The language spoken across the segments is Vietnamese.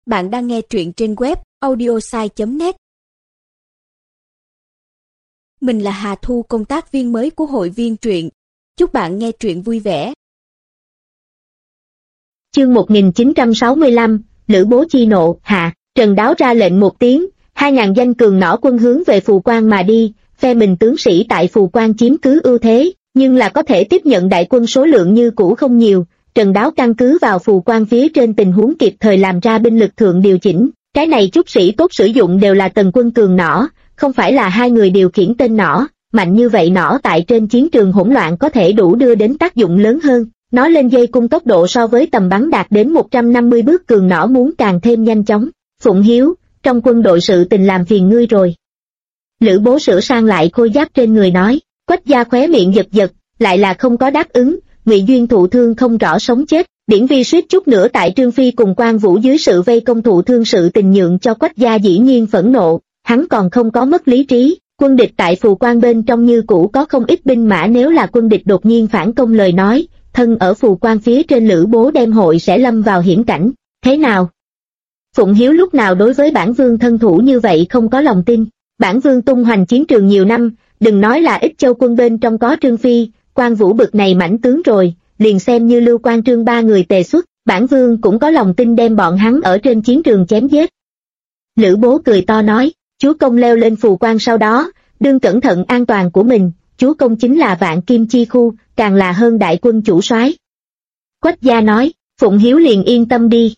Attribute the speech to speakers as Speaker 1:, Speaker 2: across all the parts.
Speaker 1: Bạn đang nghe truyện trên web audiosai.net. Mình là Hà Thu, công tác viên mới của hội viên truyện. Chúc bạn nghe truyện vui vẻ.
Speaker 2: Chương 1965, Lữ Bố chi nộ. Hạ, Trần Đáo ra lệnh một tiếng, 2.000 danh cường nỏ quân hướng về Phù Quan mà đi. Phe mình tướng sĩ tại Phù Quan chiếm cứ ưu thế, nhưng là có thể tiếp nhận đại quân số lượng như cũ không nhiều. Trần Đáo căn cứ vào Phù Quan phía trên tình huống kịp thời làm ra binh lực thượng điều chỉnh. Cái này chút sĩ tốt sử dụng đều là tần quân cường nỏ, không phải là hai người điều khiển tên nỏ. Mạnh như vậy nỏ tại trên chiến trường hỗn loạn có thể đủ đưa đến tác dụng lớn hơn. Nó lên dây cung tốc độ so với tầm bắn đạt đến 150 bước cường nỏ muốn càng thêm nhanh chóng. Phụng Hiếu, trong quân đội sự tình làm phiền ngươi rồi. Lữ Bố sửa sang lại khôi giáp trên người nói. Quách gia khóe miệng giật giật, lại là không có đáp ứng. Ngụy Duyên thụ thương không rõ sống chết, Điển Vi suýt chút nữa tại Trương Phi cùng Quan Vũ dưới sự vây công thụ thương sự tình nhượng cho Quách gia dĩ nhiên phẫn nộ, hắn còn không có mất lý trí. Quân địch tại Phù Quan bên trong như cũ có không ít binh mã, nếu là quân địch đột nhiên phản công lời nói, thân ở Phù Quan phía trên Lữ Bố đem hội sẽ lâm vào hiểm cảnh. Thế nào? Phụng Hiếu lúc nào đối với bản vương thân thủ như vậy không có lòng tin. Bản vương tung hoành chiến trường nhiều năm, đừng nói là Ích Châu quân bên trong có Trương Phi, Quan Vũ bực này mãnh tướng rồi, liền xem như Lưu Quan Trương ba người tề xuất, bản vương cũng có lòng tin đem bọn hắn ở trên chiến trường chém giết. Lữ Bố cười to nói, chúa công leo lên Phù Quan sau đó, đương cẩn thận an toàn của mình, chúa công chính là vạn kim chi khu, càng là hơn đại quân chủ soái. Quách gia nói, Phụng Hiếu liền yên tâm đi.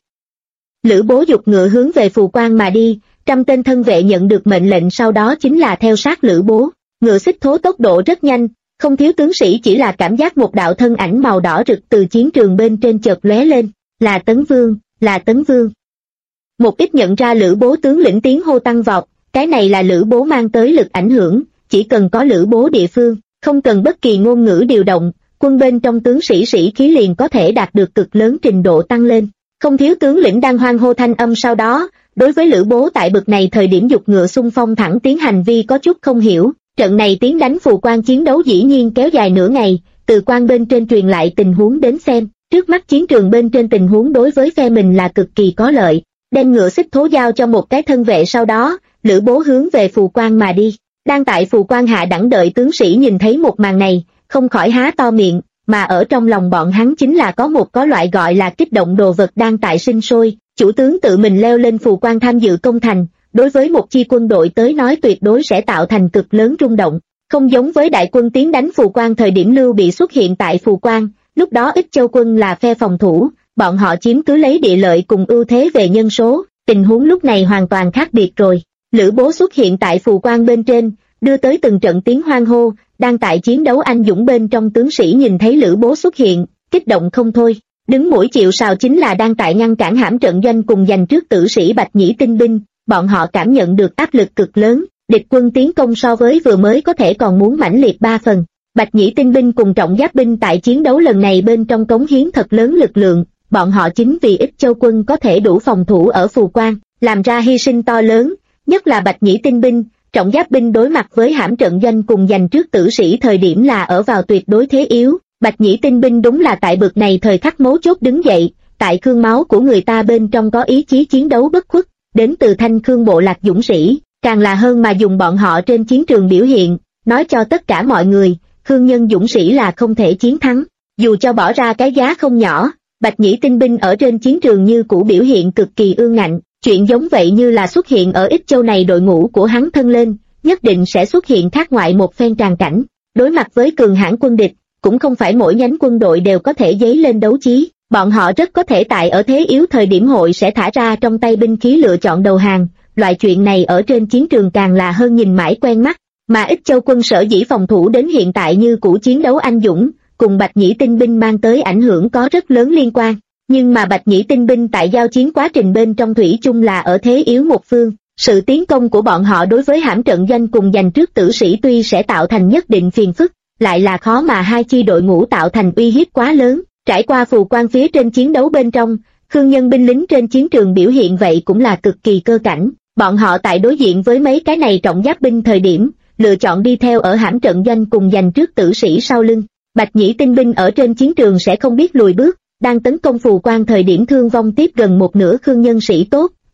Speaker 2: Lữ Bố giục ngựa hướng về Phù Quan mà đi, 100 tên thân vệ nhận được mệnh lệnh sau đó chính là theo sát Lữ Bố. Ngựa xích thố tốc độ rất nhanh, không thiếu tướng sĩ chỉ là cảm giác một đạo thân ảnh màu đỏ rực từ chiến trường bên trên chợt lóe lên, là Tấn Vương, là Tấn Vương. Một ít nhận ra Lữ Bố tướng lĩnh tiếng hô tăng vọt, cái này là Lữ Bố mang tới lực ảnh hưởng, chỉ cần có Lữ Bố địa phương, không cần bất kỳ ngôn ngữ điều động, quân bên trong tướng sĩ sĩ khí liền có thể đạt được cực lớn trình độ tăng lên. Không thiếu tướng lĩnh đang hoan hô thanh âm sau đó, đối với Lữ Bố tại bực này thời điểm giục ngựa xung phong thẳng tiến hành vi có chút không hiểu. Trận này tiến đánh Phù Quan chiến đấu dĩ nhiên kéo dài nửa ngày, từ quan bên trên truyền lại tình huống đến xem, trước mắt chiến trường bên trên tình huống đối với phe mình là cực kỳ có lợi. Đem ngựa xích thố giao cho một cái thân vệ sau đó, Lữ Bố hướng về Phù Quan mà đi. Đang tại Phù Quan hạ đẳng đợi tướng sĩ nhìn thấy một màn này, không khỏi há to miệng, mà ở trong lòng bọn hắn chính là có loại gọi là kích động đồ vật đang tại sinh sôi. Chủ tướng tự mình leo lên Phù Quan tham dự công thành, đối với một chi quân đội tới nói tuyệt đối sẽ tạo thành cực lớn rung động. Không giống với đại quân tiến đánh Phù Quan thời điểm Lưu Bị xuất hiện tại Phù Quan, lúc đó Ích Châu quân là phe phòng thủ, bọn họ chiếm cứ lấy địa lợi cùng ưu thế về nhân số, tình huống lúc này hoàn toàn khác biệt rồi. Lữ Bố xuất hiện tại Phù Quan bên trên, đưa tới từng trận tiếng hoan hô, đang tại chiến đấu anh dũng bên trong tướng sĩ nhìn thấy Lữ Bố xuất hiện, kích động không thôi. Đứng mũi chịu sào chính là đang tại ngăn cản hãm trận doanh cùng giành trước tử sĩ Bạch Nhĩ tinh binh, bọn họ cảm nhận được áp lực cực lớn, địch quân tiến công so với vừa mới có thể còn muốn mãnh liệt 3 phần. Bạch Nhĩ tinh binh cùng trọng giáp binh tại chiến đấu lần này bên trong cống hiến thật lớn lực lượng, bọn họ chính vì Ích Châu quân có thể đủ phòng thủ ở Phù Quan, làm ra hy sinh to lớn, nhất là Bạch Nhĩ tinh binh, trọng giáp binh đối mặt với hãm trận doanh cùng giành trước tử sĩ thời điểm là ở vào tuyệt đối thế yếu. Bạch Nhĩ tinh binh đúng là tại bực này thời khắc mấu chốt đứng dậy, tại khương máu của người ta bên trong có ý chí chiến đấu bất khuất, đến từ Thanh Khương bộ lạc dũng sĩ, càng là hơn mà dùng bọn họ trên chiến trường biểu hiện, nói cho tất cả mọi người, khương nhân dũng sĩ là không thể chiến thắng, dù cho bỏ ra cái giá không nhỏ. Bạch Nhĩ tinh binh ở trên chiến trường như cũ biểu hiện cực kỳ ương ngạnh, chuyện giống vậy như là xuất hiện ở Ích Châu này đội ngũ của hắn thân lên, nhất định sẽ xuất hiện khác ngoại một phen tràn cảnh. Đối mặt với cường hãn quân địch, cũng không phải mỗi nhánh quân đội đều có thể dấy lên đấu chí, bọn họ rất có thể tại ở thế yếu thời điểm hội sẽ thả ra trong tay binh khí lựa chọn đầu hàng, loại chuyện này ở trên chiến trường càng là hơn nhìn mãi quen mắt, mà Ích Châu quân sở dĩ phòng thủ đến hiện tại như cũ chiến đấu anh dũng, cùng Bạch Nhĩ tinh binh mang tới ảnh hưởng có rất lớn liên quan, nhưng mà Bạch Nhĩ tinh binh tại giao chiến quá trình bên trong thủy chung là ở thế yếu một phương, sự tiến công của bọn họ đối với hãm trận doanh cùng giành trước tử sĩ tuy sẽ tạo thành nhất định phiền phức, lại là khó mà hai chi đội ngũ tạo thành uy hiếp quá lớn. Trải qua Phù Quan phía trên chiến đấu bên trong, khương nhân binh lính trên chiến trường biểu hiện vậy cũng là cực kỳ cơ cảnh, bọn họ tại đối diện với mấy cái này trọng giáp binh thời điểm, lựa chọn đi theo ở hãm trận doanh cùng giành trước tử sĩ sau lưng. Bạch Nhĩ tinh binh ở trên chiến trường sẽ không biết lùi bước, đang tấn công Phù Quan thời điểm thương vong tiếp gần một nửa khương nhân sĩ tốt,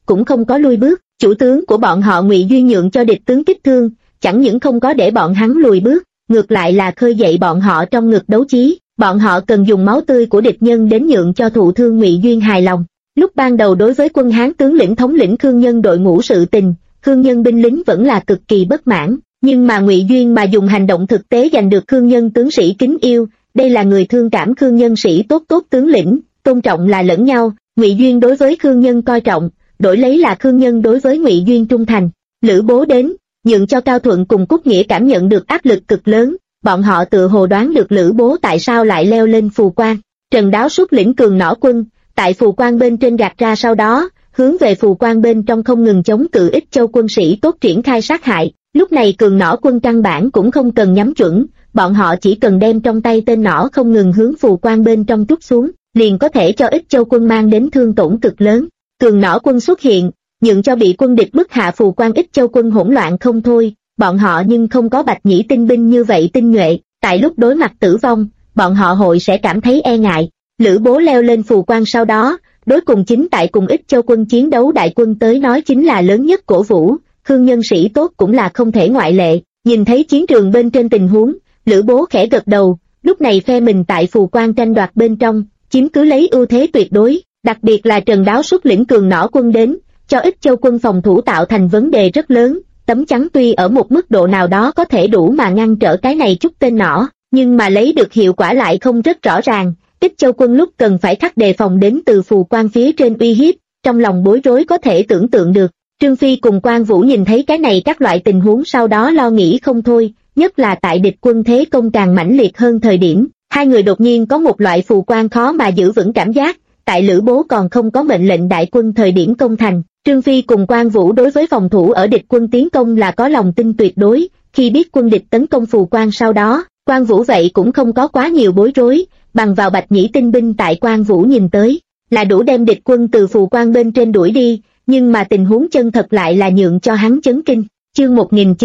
Speaker 2: cũng không có lui bước. Chủ tướng của bọn họ Ngụy Duyên nhượng cho địch tướng kích thương, chẳng những không có để bọn hắn lùi bước, ngược lại là khơi dậy bọn họ trong ngực đấu chí. Bọn họ cần dùng máu tươi của địch nhân đến nhượng cho thụ thương Ngụy Duyên hài lòng. Lúc ban đầu đối với quân Hán tướng lĩnh thống lĩnh Khương Nhân đội ngũ sự tình, Khương Nhân binh lính vẫn là cực kỳ bất mãn, nhưng mà Ngụy Duyên mà dùng hành động thực tế giành được Khương Nhân tướng sĩ kính yêu, đây là người thương cảm Khương Nhân sĩ tốt tướng lĩnh, tôn trọng là lẫn nhau, Ngụy Duyên đối với Khương Nhân coi trọng, đổi lấy là Khương Nhân đối với Ngụy Duyên trung thành. Lữ Bố đến, nhượng cho Cao Thuận cùng Cúc Nghĩa cảm nhận được áp lực cực lớn, bọn họ tự hồ đoán được Lữ Bố tại sao lại leo lên phù quan. Trần Đáo xuất lĩnh cường nỏ quân, tại phù quan bên trên gạt ra, sau đó hướng về phù quan bên trong không ngừng chống cự Ích Châu quân sĩ tốt triển khai sát hại. Lúc này cường nỏ quân căn bản cũng không cần nhắm chuẩn, bọn họ chỉ cần đem trong tay tên nỏ không ngừng hướng phù quan bên trong trút xuống, liền có thể cho Ích Châu quân mang đến thương tổn cực lớn. Cường nỏ quân xuất hiện, nhượng cho bị quân địch bức hạ phù quan Ích Châu quân hỗn loạn không thôi, bọn họ nhưng không có Bạch Nhĩ tinh binh như vậy tinh nhuệ, tại lúc đối mặt tử vong, bọn họ hội sẽ cảm thấy e ngại. Lữ Bố leo lên phù quan sau đó, đối cùng chính tại cùng Ích Châu quân chiến đấu đại quân tới nói chính là lớn nhất cổ vũ, Khương Nhân sĩ tốt cũng là không thể ngoại lệ. Nhìn thấy chiến trường bên trên tình huống, Lữ Bố khẽ gật đầu, lúc này phe mình tại phù quan tranh đoạt bên trong, chiếm cứ lấy ưu thế tuyệt đối, đặc biệt là Trần Đáo xuất lĩnh cường nỏ quân đến, cho Ích Châu quân phòng thủ tạo thành vấn đề rất lớn. Tấm chắn tuy ở một mức độ nào đó có thể đủ mà ngăn trở cái này chút tên nỏ, nhưng mà lấy được hiệu quả lại không rất rõ ràng. Ích Châu quân lúc cần phải khắc đề phòng đến từ phù quan phía trên uy hiếp, trong lòng bối rối có thể tưởng tượng được. Trương Phi cùng Quan Vũ nhìn thấy cái này các loại tình huống sau đó lo nghĩ không thôi, nhất là tại địch quân thế công càng mãnh liệt hơn thời điểm, hai người đột nhiên có một loại phù quan khó mà giữ vững cảm giác, tại Lữ Bố còn không có mệnh lệnh đại quân thời điểm công thành. Trương Phi cùng Quan Vũ đối với phòng thủ ở địch quân tiến công là có lòng tin tuyệt đối, khi biết quân địch tấn công phù quan sau đó, Quan Vũ vậy cũng không có quá nhiều bối rối, bằng vào Bạch Nhĩ tinh binh tại Quan Vũ nhìn tới, là đủ đem địch quân từ phù quan bên trên đuổi đi, nhưng mà tình huống chân thật lại là nhượng cho hắn chấn kinh. Chương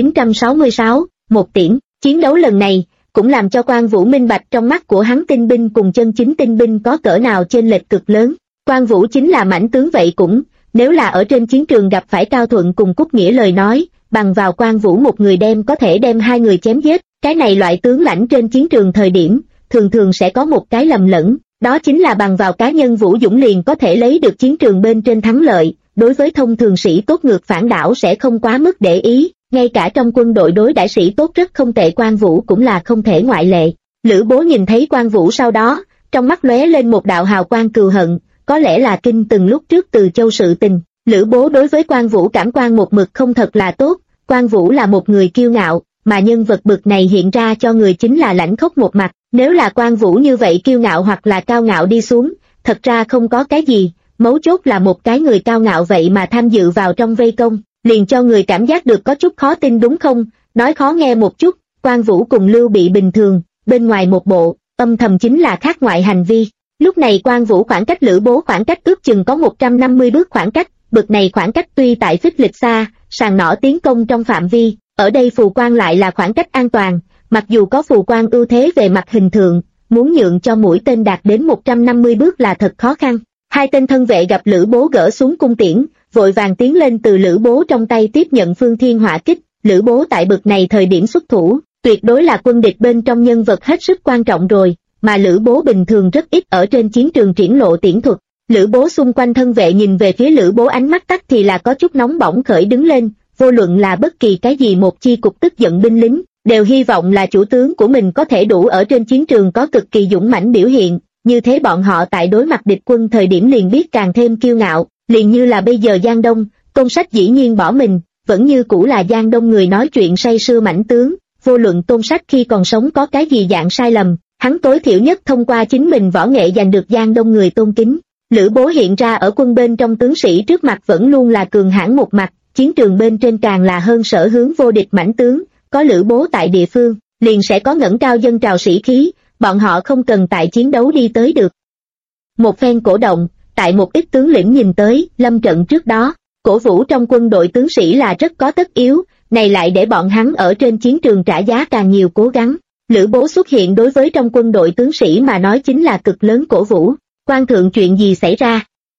Speaker 2: 1966, một tiễn, chiến đấu lần này, cũng làm cho Quan Vũ minh bạch trong mắt của hắn tinh binh cùng chân chính tinh binh có cỡ nào chênh lệch cực lớn. Quan Vũ chính là mãnh tướng vậy cũng, nếu là ở trên chiến trường gặp phải Cao Thuận cùng Cúc Nghĩa lời nói, bằng vào Quan Vũ một người đem có thể đem hai người chém giết, cái này loại tướng lãnh trên chiến trường thời điểm, thường thường sẽ có một cái lầm lẫn, đó chính là bằng vào cá nhân Vũ Dũng liền có thể lấy được chiến trường bên trên thắng lợi, đối với thông thường sĩ tốt ngược phản đảo sẽ không quá mức để ý, ngay cả trong quân đội đối đãi sĩ tốt rất không tệ Quan Vũ cũng là không thể ngoại lệ. Lữ Bố nhìn thấy Quan Vũ sau đó, trong mắt lóe lên một đạo hào quang cừu hận, có lẽ là kinh từng lúc trước Từ Châu sự tình. Lữ Bố đối với Quan Vũ cảm quan một mực không thật là tốt, Quan Vũ là một người kiêu ngạo, mà nhân vật bực này hiện ra cho người chính là lãnh khốc một mặt, nếu là Quan Vũ như vậy kiêu ngạo hoặc là cao ngạo đi xuống, thật ra không có cái gì, mấu chốt là một cái người cao ngạo vậy mà tham dự vào trong vây công, liền cho người cảm giác được có chút khó tin đúng không? Nói khó nghe một chút, Quan Vũ cùng Lưu Bị bình thường, bên ngoài một bộ, âm thầm chính là khác ngoại hành vi. Lúc này Quan Vũ khoảng cách Lữ Bố khoảng cách ước chừng có 150 bước khoảng cách, bực này khoảng cách tuy tại phích lịch xa, sàng nỏ tiến công trong phạm vi, ở đây phù quan lại là khoảng cách an toàn, mặc dù có phù quan ưu thế về mặt hình thượng, muốn nhượng cho mũi tên đạt đến 150 bước là thật khó khăn. Hai tên thân vệ gặp Lữ Bố gỡ xuống cung tiễn, vội vàng tiến lên từ Lữ Bố trong tay tiếp nhận Phương Thiên Hỏa kích. Lữ Bố tại bực này thời điểm xuất thủ, tuyệt đối là quân địch bên trong nhân vật hết sức quan trọng rồi, mà Lữ Bố bình thường rất ít ở trên chiến trường triển lộ tiễn thuật. Lữ Bố xung quanh thân vệ nhìn về phía Lữ Bố ánh mắt tắt thì là có chút nóng bỏng khởi đứng lên, vô luận là bất kỳ cái gì một chi cục tức giận binh lính, đều hy vọng là chủ tướng của mình có thể đủ ở trên chiến trường có cực kỳ dũng mãnh biểu hiện, như thế bọn họ tại đối mặt địch quân thời điểm liền biết càng thêm kiêu ngạo, liền như là bây giờ Giang Đông, Tôn Sách dĩ nhiên bỏ mình, vẫn như cũ là Giang Đông người nói chuyện say sưa mãnh tướng, vô luận Tôn Sách khi còn sống có cái gì dạng sai lầm, hắn tối thiểu nhất thông qua chính mình võ nghệ giành được Giang Đông người tôn kính. Lữ Bố hiện ra ở quân bên trong tướng sĩ trước mặt vẫn luôn là cường hãn một mặt, chiến trường bên trên càng là hơn sở hướng vô địch mãnh tướng, có Lữ Bố tại địa phương, liền sẽ có ngẩng cao dân trào sĩ khí, bọn họ không cần tại chiến đấu đi tới được. Một phen cổ động, tại một ít tướng lĩnh nhìn tới, lâm trận trước đó, cổ vũ trong quân đội tướng sĩ là rất có tất yếu, này lại để bọn hắn ở trên chiến trường trả giá càng nhiều cố gắng. Lữ Bố xuất hiện đối với trong quân đội tướng sĩ mà nói chính là cực lớn cổ vũ. Quan thượng chuyện gì xảy ra?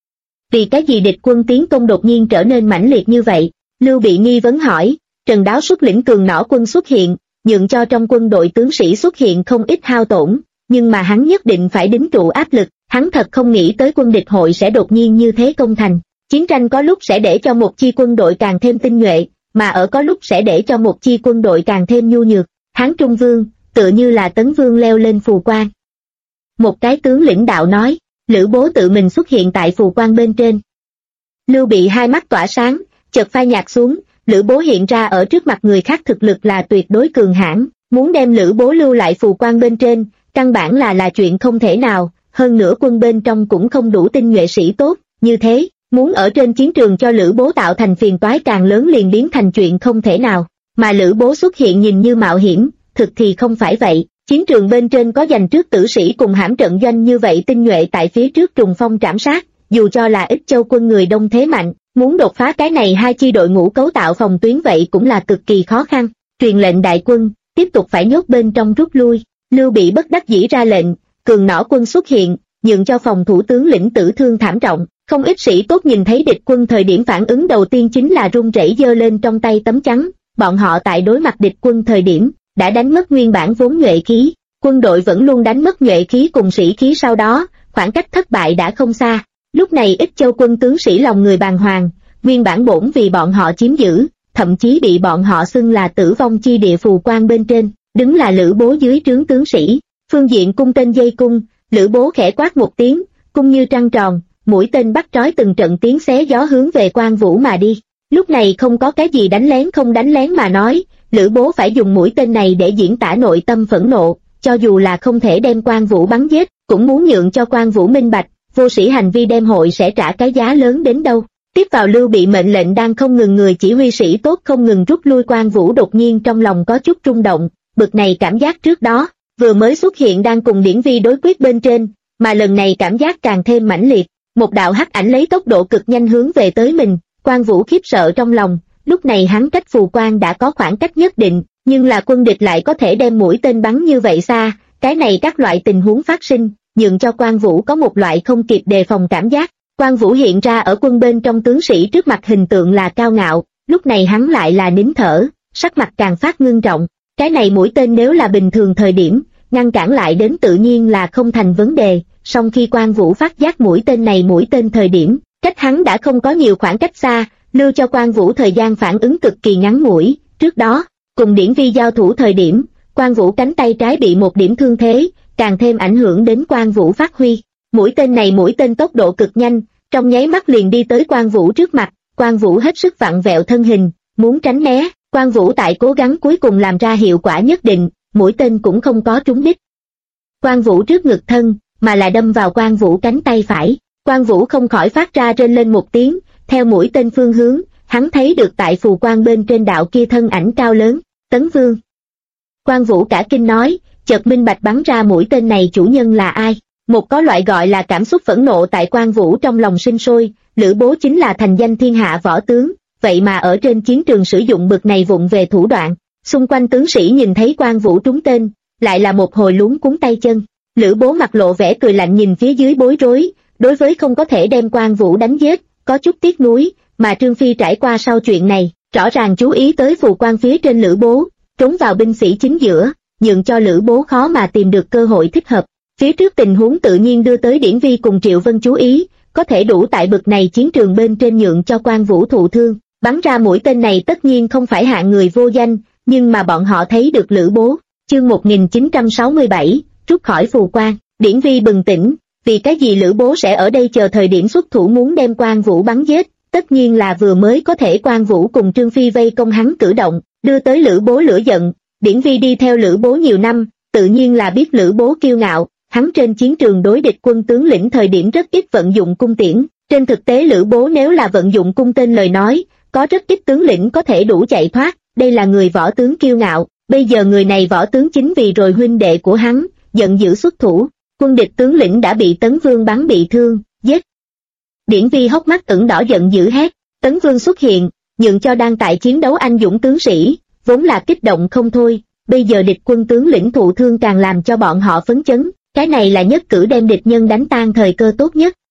Speaker 2: Vì cái gì địch quân tiến công đột nhiên trở nên mãnh liệt như vậy? Lưu Bị nghi vấn hỏi. Trần Đáo xuất lĩnh cường nỏ quân xuất hiện, nhượng cho trong quân đội tướng sĩ xuất hiện không ít hao tổn, nhưng mà hắn nhất định phải đính trụ áp lực, hắn thật không nghĩ tới quân địch hội sẽ đột nhiên như thế công thành. Chiến tranh có lúc sẽ để cho một chi quân đội càng thêm tinh nhuệ, mà ở có lúc sẽ để cho một chi quân đội càng thêm nhu nhược. Hán Trung Vương, tựa như là Tấn Vương leo lên phù quan. Một cái tướng lĩnh đạo nói, Lữ Bố tự mình xuất hiện tại phù quan bên trên. Lưu Bị hai mắt tỏa sáng, chợt phai nhạt xuống, Lữ Bố hiện ra ở trước mặt người khác thực lực là tuyệt đối cường hãn, muốn đem Lữ Bố lưu lại phù quan bên trên, căn bản là chuyện không thể nào, hơn nữa quân bên trong cũng không đủ tinh nhuệ sĩ tốt, như thế, muốn ở trên chiến trường cho Lữ Bố tạo thành phiền toái càng lớn liền biến thành chuyện không thể nào, mà Lữ Bố xuất hiện nhìn như mạo hiểm, thực thì không phải vậy, chiến trường bên trên có dành trước tử sĩ cùng hãm trận doanh như vậy tinh nhuệ tại phía trước trùng phong trảm sát, dù cho là Ích Châu quân người đông thế mạnh, muốn đột phá cái này hai chi đội ngũ cấu tạo phòng tuyến vậy cũng là cực kỳ khó khăn, truyền lệnh đại quân, tiếp tục phải nhốt bên trong rút lui, Lưu Bị bất đắc dĩ ra lệnh, cường nỏ quân xuất hiện, nhượng cho phòng thủ tướng lĩnh tử thương thảm trọng, không ít sĩ tốt nhìn thấy địch quân thời điểm phản ứng đầu tiên chính là run rẩy giơ lên trong tay tấm chắn, bọn họ tại đối mặt địch quân thời điểm, đã đánh mất nguyên bản vốn nhuệ khí, quân đội vẫn luôn đánh mất nhuệ khí cùng sĩ khí sau đó, khoảng cách thất bại đã không xa, lúc này Ích Châu quân tướng sĩ lòng người bàng hoàng, nguyên bản bổn vì bọn họ chiếm giữ, thậm chí bị bọn họ xưng là tử vong chi địa phù quan bên trên, đứng là Lữ Bố dưới trướng tướng sĩ, phương diện cung tên dây cung, Lữ Bố khẽ quát một tiếng, cung như trăng tròn, mũi tên bắt trói từng trận tiếng xé gió hướng về Quan Vũ mà đi. Lúc này không có cái gì đánh lén không đánh lén mà nói, Lữ Bố phải dùng mũi tên này để diễn tả nội tâm phẫn nộ, cho dù là không thể đem Quan Vũ bắn giết, cũng muốn nhượng cho Quan Vũ minh bạch, vô sĩ hành vi đem hội sẽ trả cái giá lớn đến đâu. Tiếp vào Lưu Bị mệnh lệnh đang không ngừng người chỉ huy sĩ tốt không ngừng rút lui, Quan Vũ đột nhiên trong lòng có chút rung động, bực này cảm giác trước đó, vừa mới xuất hiện đang cùng Điển Vi đối quyết bên trên, mà lần này cảm giác càng thêm mãnh liệt, một đạo hắc ảnh lấy tốc độ cực nhanh hướng về tới mình, Quan Vũ khiếp sợ trong lòng, lúc này hắn cách phù quan đã có khoảng cách nhất định, nhưng là quân địch lại có thể đem mũi tên bắn như vậy xa, cái này các loại tình huống phát sinh, nhượng cho Quan Vũ có một loại không kịp đề phòng cảm giác. Quan Vũ hiện ra ở quân bên trong tướng sĩ trước mặt hình tượng là cao ngạo, lúc này hắn lại là nín thở, sắc mặt càng phát ngưng trọng, cái này mũi tên nếu là bình thường thời điểm, ngăn cản lại đến tự nhiên là không thành vấn đề, song khi Quan Vũ phát giác mũi tên thời điểm, cách hắn đã không có nhiều khoảng cách xa, lưu cho Quan Vũ thời gian phản ứng cực kỳ ngắn ngủi, trước đó, cùng Điển Vi giao thủ thời điểm, Quan Vũ cánh tay trái bị một điểm thương thế, càng thêm ảnh hưởng đến Quan Vũ phát huy. Mũi tên tốc độ cực nhanh, trong nháy mắt liền đi tới Quan Vũ trước mặt, Quan Vũ hết sức vặn vẹo thân hình, muốn tránh né, Quan Vũ tại cố gắng cuối cùng làm ra hiệu quả nhất định, mũi tên cũng không có trúng đích. Quan Vũ trước ngực thân, mà là đâm vào Quan Vũ cánh tay phải, Quan Vũ không khỏi phát ra rên lên một tiếng, theo mũi tên phương hướng, hắn thấy được tại phù quan bên trên đạo kia thân ảnh cao lớn, Tấn Vương. Quan Vũ cả kinh nói, chợt minh bạch bắn ra mũi tên này chủ nhân là ai. Một có loại gọi là cảm xúc phẫn nộ tại Quan Vũ trong lòng sinh sôi, Lữ Bố chính là thành danh thiên hạ võ tướng, vậy mà ở trên chiến trường sử dụng bực này vụng về thủ đoạn. Xung quanh tướng sĩ nhìn thấy Quan Vũ trúng tên, lại là một hồi luống cuống tay chân. Lữ Bố mặt lộ vẻ cười lạnh nhìn phía dưới bối rối, đối với không có thể đem Quan Vũ đánh giết, có chút tiếc nuối, mà Trương Phi trải qua sau chuyện này, rõ ràng chú ý tới phù quan phía trên Lữ Bố, trốn vào binh sĩ chính giữa, nhượng cho Lữ Bố khó mà tìm được cơ hội thích hợp. Phía trước tình huống tự nhiên đưa tới Điển Vi cùng Triệu Vân chú ý, có thể đủ tại bực này chiến trường bên trên nhượng cho Quan Vũ thụ thương, bắn ra mũi tên này tất nhiên không phải hạng người vô danh, nhưng mà bọn họ thấy được Lữ Bố. Chương 1967, rút khỏi phù quan, Điển Vi bừng tỉnh, vì cái gì Lữ Bố sẽ ở đây chờ thời điểm xuất thủ muốn đem Quan Vũ bắn giết, tất nhiên là vừa mới có thể Quan Vũ cùng Trương Phi vây công hắn cử động, đưa tới Lữ Bố lửa giận. Điển Vi đi theo Lữ Bố nhiều năm, tự nhiên là biết Lữ Bố kiêu ngạo, hắn trên chiến trường đối địch quân tướng lĩnh thời điểm rất ít vận dụng cung tiễn, trên thực tế Lữ Bố nếu là vận dụng cung tên lời nói, có rất ít tướng lĩnh có thể đủ chạy thoát, đây là người võ tướng kiêu ngạo, bây giờ người này võ tướng chính vì rồi huynh đệ của hắn, giận dữ xuất thủ, quân địch tướng lĩnh đã bị Tấn Vương bắn bị thương, giết. Điển Vi hốc mắt ửng đỏ giận dữ hét, Tấn Vương xuất hiện, nhượng cho đang tại chiến đấu anh dũng tướng sĩ, vốn là kích động không thôi, bây giờ địch quân tướng lĩnh thụ thương càng làm cho bọn họ phấn chấn, cái này là nhất cử đem địch nhân đánh tan thời cơ tốt nhất.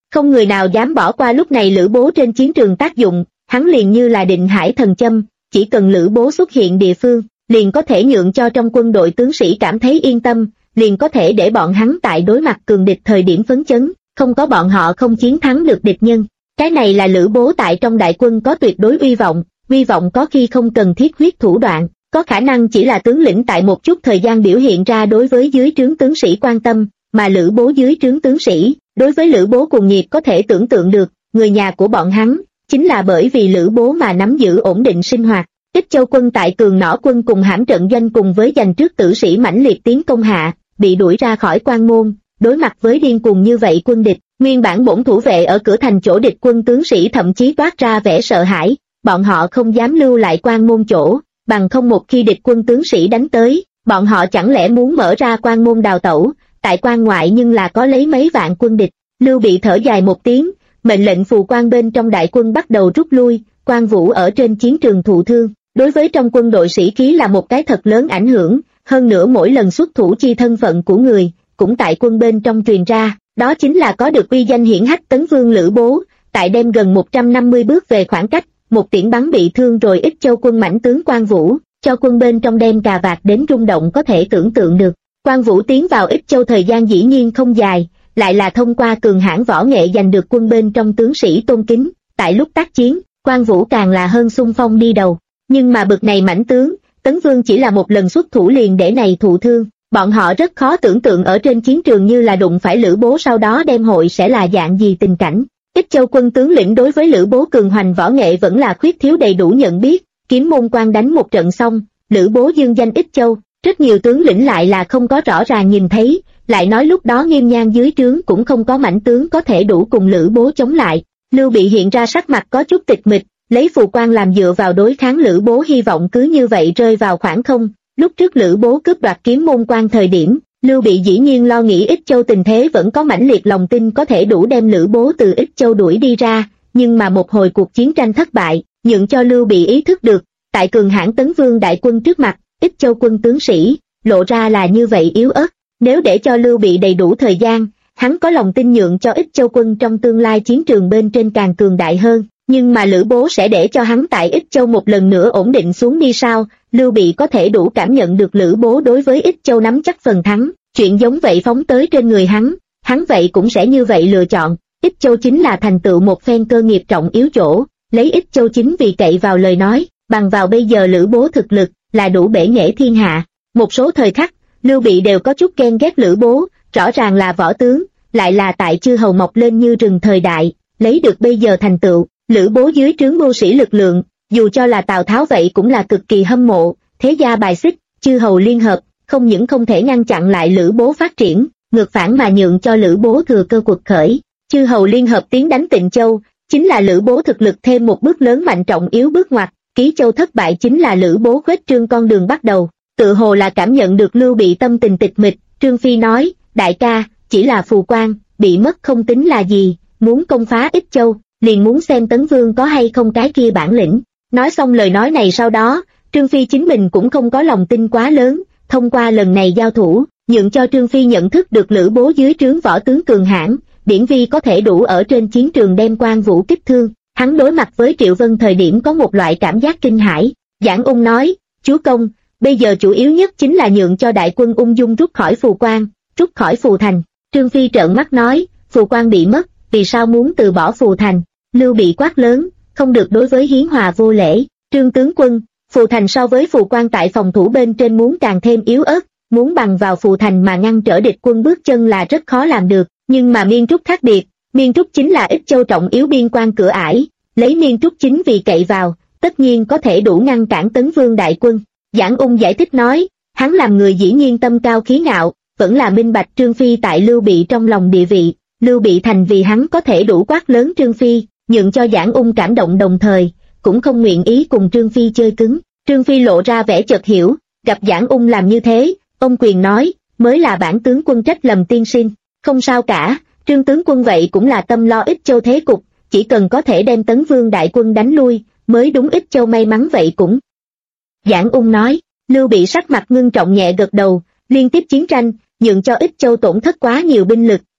Speaker 2: Không người nào dám bỏ qua lúc này Lữ Bố trên chiến trường tác dụng, hắn liền như là định hải thần châm, chỉ cần Lữ Bố xuất hiện địa phương, liền có thể nhượng cho trong quân đội tướng sĩ cảm thấy yên tâm, liền có thể để bọn hắn tại đối mặt cường địch thời điểm phấn chấn, không có bọn họ không chiến thắng được địch nhân. Cái này là Lữ Bố tại trong đại quân có tuyệt đối uy vọng có khi không cần thiết huyết thủ đoạn, có khả năng chỉ là tướng lĩnh tại một chút thời gian biểu hiện ra đối với dưới trướng tướng sĩ quan tâm, mà Lữ Bố dưới trướng tướng sĩ, đối với Lữ Bố cuồng nhiệt có thể tưởng tượng được, người nhà của bọn hắn, chính là bởi vì Lữ Bố mà nắm giữ ổn định sinh hoạt. Ích Châu quân tại Cường Nỏ quân cùng hãm trận doanh cùng với giành trước tử sĩ mãnh liệt tiến công hạ, bị đuổi ra khỏi quan môn, đối mặt với điên cuồng như vậy quân địch, nguyên bản bổn thủ vệ ở cửa thành chỗ địch quân tướng sĩ thậm chí toát ra vẻ sợ hãi, bọn họ không dám lưu lại quan môn chỗ, bằng không một khi địch quân tướng sĩ đánh tới, bọn họ chẳng lẽ muốn mở ra quan môn đào tẩu, tại quan ngoại nhưng là có lấy mấy vạn quân địch. Lưu Bị thở dài một tiếng, mệnh lệnh phù quan bên trong đại quân bắt đầu rút lui, Quan Vũ ở trên chiến trường thụ thương, đối với trong quân đội sĩ khí là một cái thật lớn ảnh hưởng, hơn nữa mỗi lần xuất thủ chi thân phận của người, cũng tại quân bên trong truyền ra, đó chính là có được uy danh hiển hách Tấn Vương Lữ Bố, tại đem gần 150 bước về khoảng cách, một tiễn bắn bị thương rồi Ích Châu quân mãnh tướng Quan Vũ, cho quân bên trong đem cà vạt đến rung động có thể tưởng tượng được. Quan Vũ tiến vào Ích Châu thời gian dĩ nhiên không dài, lại là thông qua cường hãn võ nghệ giành được quân bên trong tướng sĩ tôn kính, tại lúc tác chiến, Quan Vũ càng là hơn xung phong đi đầu, nhưng mà bực này mãnh tướng, Tấn Vương chỉ là một lần xuất thủ liền để này thụ thương, bọn họ rất khó tưởng tượng ở trên chiến trường như là đụng phải Lữ Bố sau đó đem hội sẽ là dạng gì tình cảnh. Ích Châu quân tướng lĩnh đối với Lữ Bố cường hoành võ nghệ vẫn là khuyết thiếu đầy đủ nhận biết, Kiếm Môn Quan đánh một trận xong, Lữ Bố dương danh Ích Châu, rất nhiều tướng lĩnh lại là không có rõ ràng nhìn thấy, lại nói lúc đó Nghiêm Nhan dưới trướng cũng không có mãnh tướng có thể đủ cùng Lữ Bố chống lại. Lưu Bị hiện ra sắc mặt có chút tịch mịch, lấy phù quan làm dựa vào đối kháng Lữ Bố hy vọng cứ như vậy rơi vào khoảng không. Lúc trước Lữ Bố cướp đoạt Kiếm Môn Quan thời điểm, Lưu Bị dĩ nhiên lo nghĩ Ích Châu tình thế vẫn có mãnh liệt lòng tin có thể đủ đem Lữ Bố từ Ích Châu đuổi đi ra, nhưng mà một hồi cuộc chiến tranh thất bại, nhượng cho Lưu Bị ý thức được, tại cường hãn Tấn Vương đại quân trước mặt, Ích Châu quân tướng sĩ, lộ ra là như vậy yếu ớt, nếu để cho Lưu Bị đầy đủ thời gian, hắn có lòng tin nhượng cho Ích Châu quân trong tương lai chiến trường bên trên càng cường đại hơn, nhưng mà Lữ Bố sẽ để cho hắn tại Ích Châu một lần nữa ổn định xuống đi sao? Lưu Bị có thể đủ cảm nhận được Lữ Bố đối với Ích Châu nắm chắc phần thắng, chuyện giống vậy phóng tới trên người hắn vậy cũng sẽ như vậy lựa chọn. Ích Châu chính là thành tựu một phen cơ nghiệp trọng yếu chỗ, lấy Ích Châu chính vì cậy vào lời nói, bằng vào bây giờ Lữ Bố thực lực là đủ bể nghệ thiên hạ. Một số thời khắc, Lưu Bị đều có chút ghen ghét Lữ Bố, rõ ràng là võ tướng, lại là tại chư hầu mọc lên như rừng thời đại, lấy được bây giờ thành tựu. Lữ Bố dưới trướng mưu sĩ lực lượng, dù cho là Tào Tháo vậy cũng là cực kỳ hâm mộ, thế gia bài xích, chư hầu liên hợp, không những không thể ngăn chặn lại Lữ Bố phát triển, ngược phản mà nhượng cho Lữ Bố thừa cơ quật khởi. Chư hầu liên hợp tiến đánh Tịnh Châu, chính là Lữ Bố thực lực thêm một bước lớn mạnh trọng yếu bước ngoặt, Ký Châu thất bại chính là Lữ Bố khuếch trương con đường bắt đầu. Tự hồ là cảm nhận được Lưu Bị tâm tình tịch mịch, Trương Phi nói, đại ca, chỉ là phù quan, bị mất không tính là gì, muốn công phá Ích Châu, liền muốn xem Tấn Vương có hay không cái kia bản lĩnh. Nói xong lời nói này sau đó, Trương Phi chính mình cũng không có lòng tin quá lớn, thông qua lần này giao thủ, nhượng cho Trương Phi nhận thức được Lữ Bố dưới trướng võ tướng cường hãn, điển vi có thể đủ ở trên chiến trường đem Quan Vũ kích thương. Hắn đối mặt với Triệu Vân thời điểm có một loại cảm giác kinh hãi. Giảng Ung nói, chúa công, bây giờ chủ yếu nhất chính là nhượng cho đại quân ung dung rút khỏi phù quan, rút khỏi phù thành. Trương Phi trợn mắt nói, phù quan bị mất, vì sao muốn từ bỏ phù thành? Lưu Bị quát lớn, không được đối với hiến hòa vô lễ. Trương tướng quân, phù thành so với phù quan tại phòng thủ bên trên muốn càng thêm yếu ớt, muốn bằng vào phù thành mà ngăn trở địch quân bước chân là rất khó làm được, nhưng mà Miên Trúc khác biệt, Miên Trúc chính là Ích Châu trọng yếu biên quan cửa ải, lấy Miên Trúc chính vì cậy vào, tất nhiên có thể đủ ngăn cản Tấn Vương đại quân. Giảng Ung giải thích nói, hắn làm người dĩ nhiên tâm cao khí ngạo, vẫn là minh bạch Trương Phi tại Lưu Bị trong lòng địa vị, Lưu Bị thành vì hắn có thể đủ quát lớn Trương Phi, nhượng cho Giảng Ung cảm động đồng thời, cũng không nguyện ý cùng Trương Phi chơi cứng. Trương Phi lộ ra vẻ chợt hiểu, gặp Giảng Ung làm như thế, ông quyền nói, mới là bản tướng quân trách lầm tiên sinh, không sao cả, Trương tướng quân vậy cũng là tâm lo Ích Châu thế cục, chỉ cần có thể đem Tấn Vương đại quân đánh lui, mới đúng Ích Châu may mắn vậy cũng. Giảng Ung nói, Lưu Bị sắc mặt ngưng trọng nhẹ gật đầu, liên tiếp chiến tranh, nhượng cho Ích Châu tổn thất quá nhiều binh lực,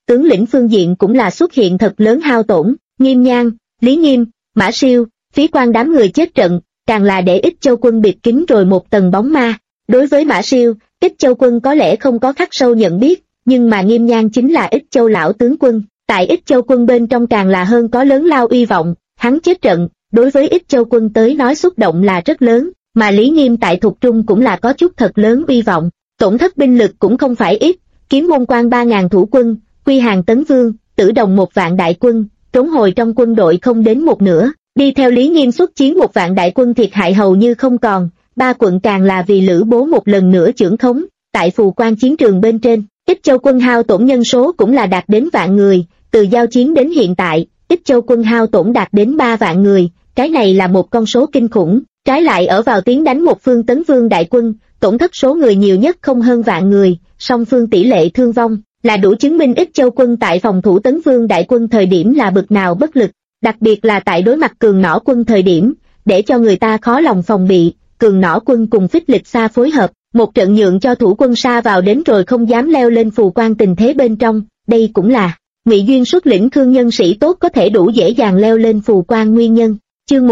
Speaker 2: tướng lĩnh phương diện cũng là xuất hiện thật lớn hao tổn. Nghiêm Nhan, Lý Nghiêm, Mã Siêu, Phí Quan đám người chết trận, càng là để Ích Châu quân bịt kín rồi một tầng bóng ma. Đối với Mã Siêu, Ích Châu quân có lẽ không có khắc sâu nhận biết, nhưng mà Nghiêm Nhan chính là Ích Châu lão tướng quân, tại Ích Châu quân bên trong càng là hơn có lớn lao uy vọng. Hắn chết trận, đối với Ích Châu quân tới nói xúc động là rất lớn, mà Lý Nghiêm tại Thục Trung cũng là có chút thật lớn uy vọng, tổn thất binh lực cũng không phải ít, Kiếm Môn Quan 3.000 thủ quân, Quy Hàng Tấn Vương, Tử Đồng 1 vạn đại quân, trốn hồi trong quân đội không đến một nửa, đi theo Lý Nghiêm xuất chiến 1 vạn đại quân thiệt hại hầu như không còn, 3 quận càng là vì Lữ Bố một lần nữa chưởng khống, tại Phù Quan chiến trường bên trên, Ích Châu quân hao tổn nhân số cũng là đạt đến vạn người, từ giao chiến đến hiện tại, Ích Châu quân hao tổn đạt đến 3 vạn người, cái này là một con số kinh khủng, trái lại ở vào tiến đánh một phương Tấn Vương đại quân, tổn thất số người nhiều nhất không hơn vạn người, song phương tỷ lệ thương vong, là đủ chứng minh Ích Châu quân tại phòng thủ Tấn Vương đại quân thời điểm là bực nào bất lực, đặc biệt là tại đối mặt Cường Nỏ quân thời điểm, để cho người ta khó lòng phòng bị, Cường Nỏ quân cùng Phích Lịch Sa phối hợp, một trận nhượng cho thủ quân Sa vào đến rồi không dám leo lên Phù Quan tình thế bên trong, đây cũng là Ngụy Duyên xuất lĩnh Khương nhân sĩ tốt có thể đủ dễ dàng leo lên Phù Quan nguyên nhân. Chương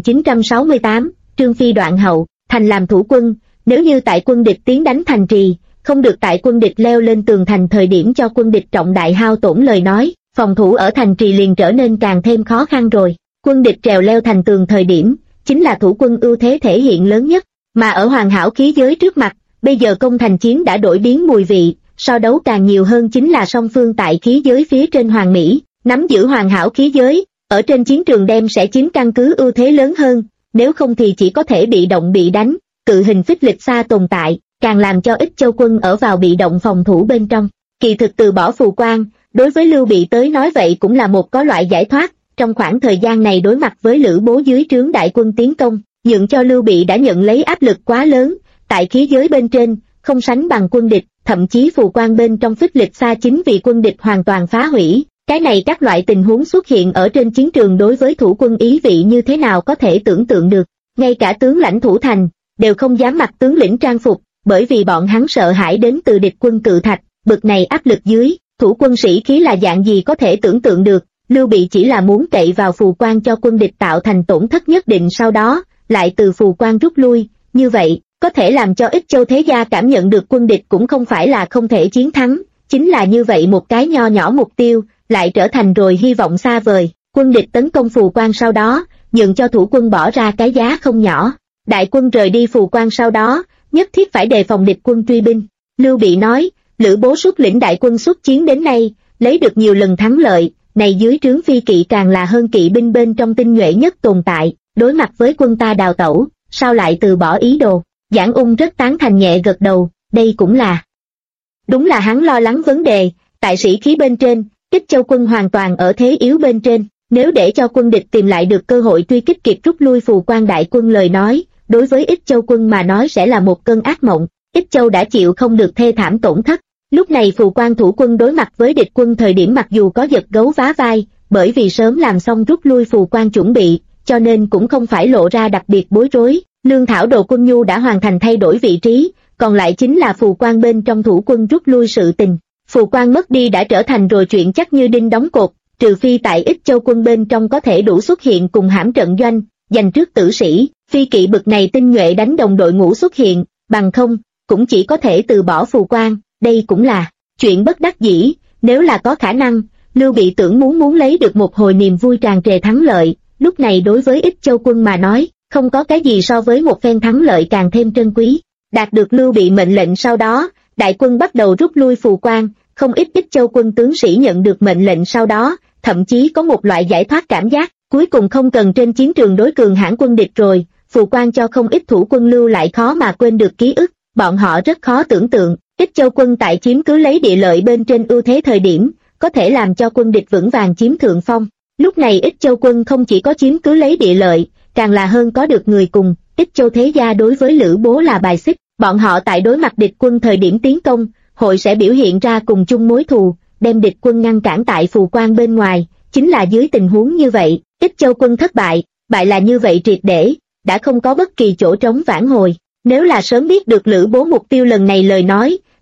Speaker 2: 1968, Trương Phi đoạn hậu, thành làm thủ quân, nếu như tại quân địch tiến đánh thành trì, không được tại quân địch leo lên tường thành thời điểm cho quân địch trọng đại hao tổn lời nói, phòng thủ ở thành trì liền trở nên càng thêm khó khăn rồi. Quân địch trèo leo thành tường thời điểm, chính là thủ quân ưu thế thể hiện lớn nhất, mà ở hoàn hảo khí giới trước mặt, bây giờ công thành chiến đã đổi biến mùi vị, so đấu càng nhiều hơn chính là song phương tại khí giới phía trên hoàn mỹ, nắm giữ hoàn hảo khí giới, ở trên chiến trường đem sẽ chiếm căn cứ ưu thế lớn hơn, nếu không thì chỉ có thể bị động bị đánh, cự hình Phích Lịch Sa tồn tại, càng làm cho Ích Châu quân ở vào bị động phòng thủ bên trong. Kỳ thực từ bỏ Phù Quan, đối với Lưu Bị tới nói vậy cũng là một có loại giải thoát, trong khoảng thời gian này đối mặt với Lữ Bố dưới trướng đại quân tiến công, nhượng cho Lưu Bị đã nhận lấy áp lực quá lớn, tại khí giới bên trên, không sánh bằng quân địch, thậm chí Phù Quan bên trong Phích Lịch Sa chính vì quân địch hoàn toàn phá hủy. Cái này các loại tình huống xuất hiện ở trên chiến trường đối với thủ quân ý vị như thế nào có thể tưởng tượng được, ngay cả tướng lãnh thủ thành, đều không dám mặc tướng lĩnh trang phục, bởi vì bọn hắn sợ hãi đến từ địch quân cự thạch, bực này áp lực dưới, thủ quân sĩ khí là dạng gì có thể tưởng tượng được, Lưu Bị chỉ là muốn cậy vào Phù Quan cho quân địch tạo thành tổn thất nhất định sau đó, lại từ Phù Quan rút lui, như vậy, có thể làm cho Ích Châu thế gia cảm nhận được quân địch cũng không phải là không thể chiến thắng, chính là như vậy một cái nho nhỏ mục tiêu, lại trở thành rồi hy vọng xa vời. Quân địch tấn công Phù Quan sau đó, nhượng cho thủ quân bỏ ra cái giá không nhỏ. Đại quân rời đi Phù Quan sau đó, nhất thiết phải đề phòng địch quân truy binh. Lưu Bị nói, Lữ Bố xuất lĩnh đại quân xuất chiến đến nay, lấy được nhiều lần thắng lợi, này dưới trướng phi kỵ càng là hơn kỵ binh bên trong tinh nhuệ nhất tồn tại, đối mặt với quân ta đào tẩu, sao lại từ bỏ ý đồ. Giảng Ung rất tán thành nhẹ gật đầu, đây cũng là. Đúng là hắn lo lắng vấn đề, tại sĩ khí bên trên, Ích Châu quân hoàn toàn ở thế yếu bên trên, nếu để cho quân địch tìm lại được cơ hội truy kích kịp rút lui Phù Quan đại quân lời nói, đối với Ích Châu quân mà nói sẽ là một cơn ác mộng. Ích Châu đã chịu không được thê thảm tổn thất, lúc này Phù Quan thủ quân đối mặt với địch quân thời điểm mặc dù có giật gấu vá vai, bởi vì sớm làm xong rút lui Phù Quan chuẩn bị, cho nên cũng không phải lộ ra đặc biệt bối rối. Lương thảo đồ quân nhu đã hoàn thành thay đổi vị trí, còn lại chính là Phù Quan bên trong thủ quân rút lui sự tình. Phù Quan mất đi đã trở thành rồi chuyện chắc như đinh đóng cột, trừ phi tại Ích Châu quân bên trong có thể đủ xuất hiện cùng hãm trận doanh, giành trước tử sĩ, phi kỵ bực này tinh nhuệ đánh đồng đội ngũ xuất hiện, bằng không, cũng chỉ có thể từ bỏ Phù Quan, đây cũng là chuyện bất đắc dĩ, nếu là có khả năng, Lưu Bị tưởng muốn lấy được một hồi niềm vui tràn trề thắng lợi, lúc này đối với Ích Châu quân mà nói, không có cái gì so với một phen thắng lợi càng thêm trân quý. Đạt được Lưu Bị mệnh lệnh sau đó, đại quân bắt đầu rút lui Phù Quan, không ít Ích Châu quân tướng sĩ nhận được mệnh lệnh sau đó, thậm chí có một loại giải thoát cảm giác, cuối cùng không cần trên chiến trường đối cường hãn quân địch rồi, Phù Quan cho không ít thủ quân lưu lại khó mà quên được ký ức, bọn họ rất khó tưởng tượng, Ích Châu quân tại chiếm cứ lấy địa lợi bên trên ưu thế thời điểm, có thể làm cho quân địch vững vàng chiếm thượng phong. Lúc này Ích Châu quân không chỉ có chiếm cứ lấy địa lợi, càng là hơn có được người cùng, Ích Châu thế gia đối với Lữ Bố là bài xích, bọn họ tại đối mặt địch quân thời điểm tiến công, hội sẽ biểu hiện ra cùng chung mối thù, đem địch quân ngăn cản tại Phù Quan bên ngoài, chính là dưới tình huống như vậy, Ích Châu quân thất bại, bại là như vậy triệt để, đã không có bất kỳ chỗ trống vãn hồi. Nếu là sớm biết được Lữ Bố mục tiêu lần này lời nói,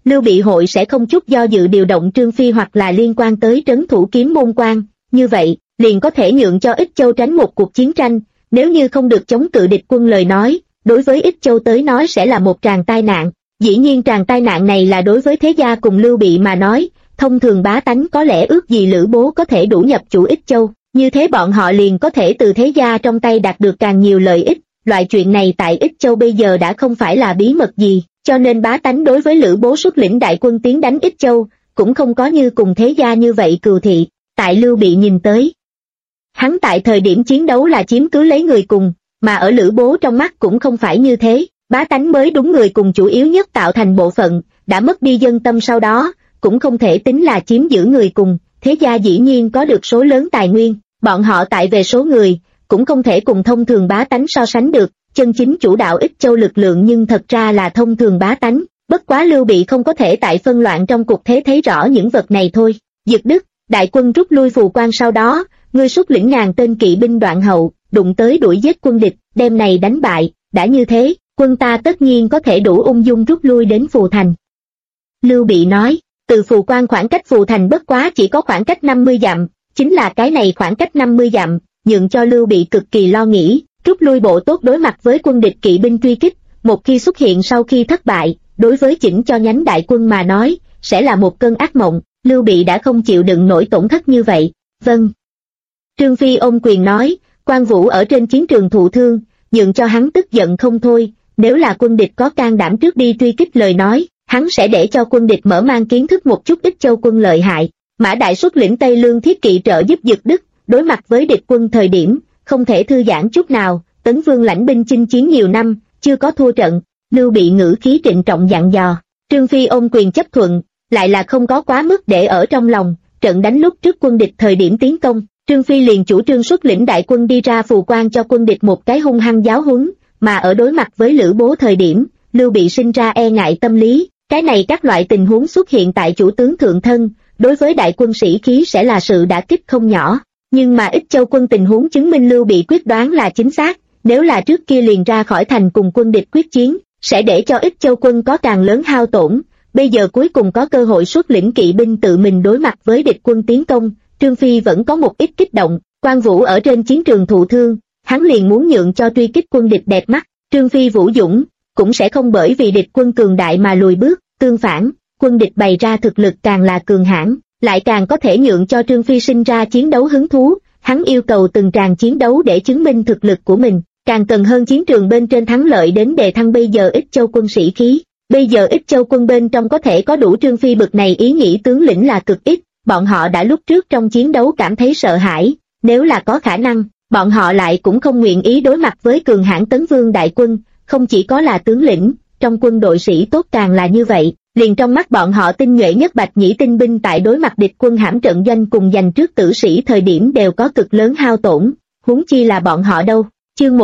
Speaker 2: Lưu Bị hội sẽ không chút do dự điều động Trương Phi hoặc là liên quan tới trấn thủ Kiếm Môn Quan, như vậy, liền có thể nhượng cho Ích Châu tránh một cuộc chiến tranh, nếu như không được chống cự địch quân lời nói, đối với Ích Châu tới nói sẽ là một tràng tai nạn. Dĩ nhiên tràng tai nạn này là đối với Thế Gia cùng Lưu Bị mà nói, thông thường bá tánh có lẽ ước gì Lữ Bố có thể đủ nhập chủ Ích Châu, như thế bọn họ liền có thể từ Thế Gia trong tay đạt được càng nhiều lợi ích, loại chuyện này tại Ích Châu bây giờ đã không phải là bí mật gì, cho nên bá tánh đối với Lữ Bố xuất lĩnh đại quân tiến đánh Ích Châu, cũng không có như cùng Thế Gia như vậy cừu thị, tại Lưu Bị nhìn tới. Hắn tại thời điểm chiến đấu là chiếm cứ lấy người cùng, mà ở Lữ Bố trong mắt cũng không phải như thế, bá tánh mới đúng người cùng chủ yếu nhất tạo thành bộ phận, đã mất đi dân tâm sau đó, cũng không thể tính là chiếm giữ người cùng, Thế Gia dĩ nhiên có được số lớn tài nguyên, bọn họ tại về số người, cũng không thể cùng thông thường bá tánh so sánh được, chân chính chủ đạo Ích Châu lực lượng nhưng thật ra là thông thường bá tánh, bất quá Lưu Bị không có thể tại phân loạn trong cuộc thế thấy rõ những vật này thôi. Dực Đức, đại quân rút lui Phù Quan sau đó, ngươi xuất lĩnh ngàn tên kỵ binh Đoạn Hậu, đụng tới đuổi giết quân địch, đem này đánh bại, đã như thế, quân ta tất nhiên có thể đủ ung dung rút lui đến Phù Thành. Lưu Bị nói, từ Phù Quan khoảng cách Phù Thành bất quá chỉ có khoảng cách 50 dặm, chính là cái này khoảng cách 50 dặm, nhượng cho Lưu Bị cực kỳ lo nghĩ, rút lui bộ tốt đối mặt với quân địch kỵ binh truy kích, một khi xuất hiện sau khi thất bại, đối với chỉnh cho nhánh đại quân mà nói, sẽ là một cơn ác mộng, Lưu Bị đã không chịu đựng nổi tổn thất như vậy, vâng. Trương Phi ôm quyền nói, Quan Vũ ở trên chiến trường thụ thương, nhượng cho hắn tức giận không thôi, nếu là quân địch có can đảm trước đi truy kích lời nói, hắn sẽ để cho quân địch mở mang kiến thức một chút Ích Châu quân lợi hại. Mã Đại xuất lĩnh Tây Lương thiết kỵ trợ giúp Dực Đức, đối mặt với địch quân thời điểm, không thể thư giãn chút nào, Tấn Vương lãnh binh chinh chiến nhiều năm, chưa có thua trận, Lưu Bị ngữ khí trịnh trọng dặn dò, Trương Phi ôm quyền chấp thuận, lại là không có quá mức để ở trong lòng, trận đánh lúc trước quân địch thời điểm tiến công, Trương Phi liền chủ trương xuất lĩnh đại quân đi ra Phù Quan cho quân địch một cái hung hăng giáo huấn, mà ở đối mặt với Lữ Bố thời điểm, Lưu Bị sinh ra e ngại tâm lý, cái này các loại tình huống xuất hiện tại chủ tướng thượng thân, đối với đại quân sĩ khí sẽ là sự đả kích không nhỏ, nhưng mà Ích Châu quân tình huống chứng minh Lưu Bị quyết đoán là chính xác, nếu là trước kia liền ra khỏi thành cùng quân địch quyết chiến, sẽ để cho Ích Châu quân có càng lớn hao tổn, bây giờ cuối cùng có cơ hội xuất lĩnh kỵ binh tự mình đối mặt với địch quân tiến công, Trương Phi vẫn có một ít kích động, Quan Vũ ở trên chiến trường thụ thương, hắn liền muốn nhượng cho truy kích quân địch đẹp mắt, Trương Phi vũ dũng, cũng sẽ không bởi vì địch quân cường đại mà lùi bước, tương phản, quân địch bày ra thực lực càng là cường hãn, lại càng có thể nhượng cho Trương Phi sinh ra chiến đấu hứng thú, hắn yêu cầu từng tràng chiến đấu để chứng minh thực lực của mình, càng cần hơn chiến trường bên trên thắng lợi đến đề thăng bây giờ Ích Châu quân sĩ khí. Bây giờ Ích Châu quân bên trong có thể có đủ Trương Phi bực này ý nghĩ tướng lĩnh là cực ít, bọn họ đã lúc trước trong chiến đấu cảm thấy sợ hãi, nếu là có khả năng, bọn họ lại cũng không nguyện ý đối mặt với cường hãn Tấn Vương đại quân, không chỉ có là tướng lĩnh, trong quân đội sĩ tốt càng là như vậy, liền trong mắt bọn họ tinh nhuệ nhất Bạch Nhĩ tinh binh tại đối mặt địch quân hãm trận doanh cùng giành trước tử sĩ thời điểm đều có cực lớn hao tổn, huống chi là bọn họ đâu. Chương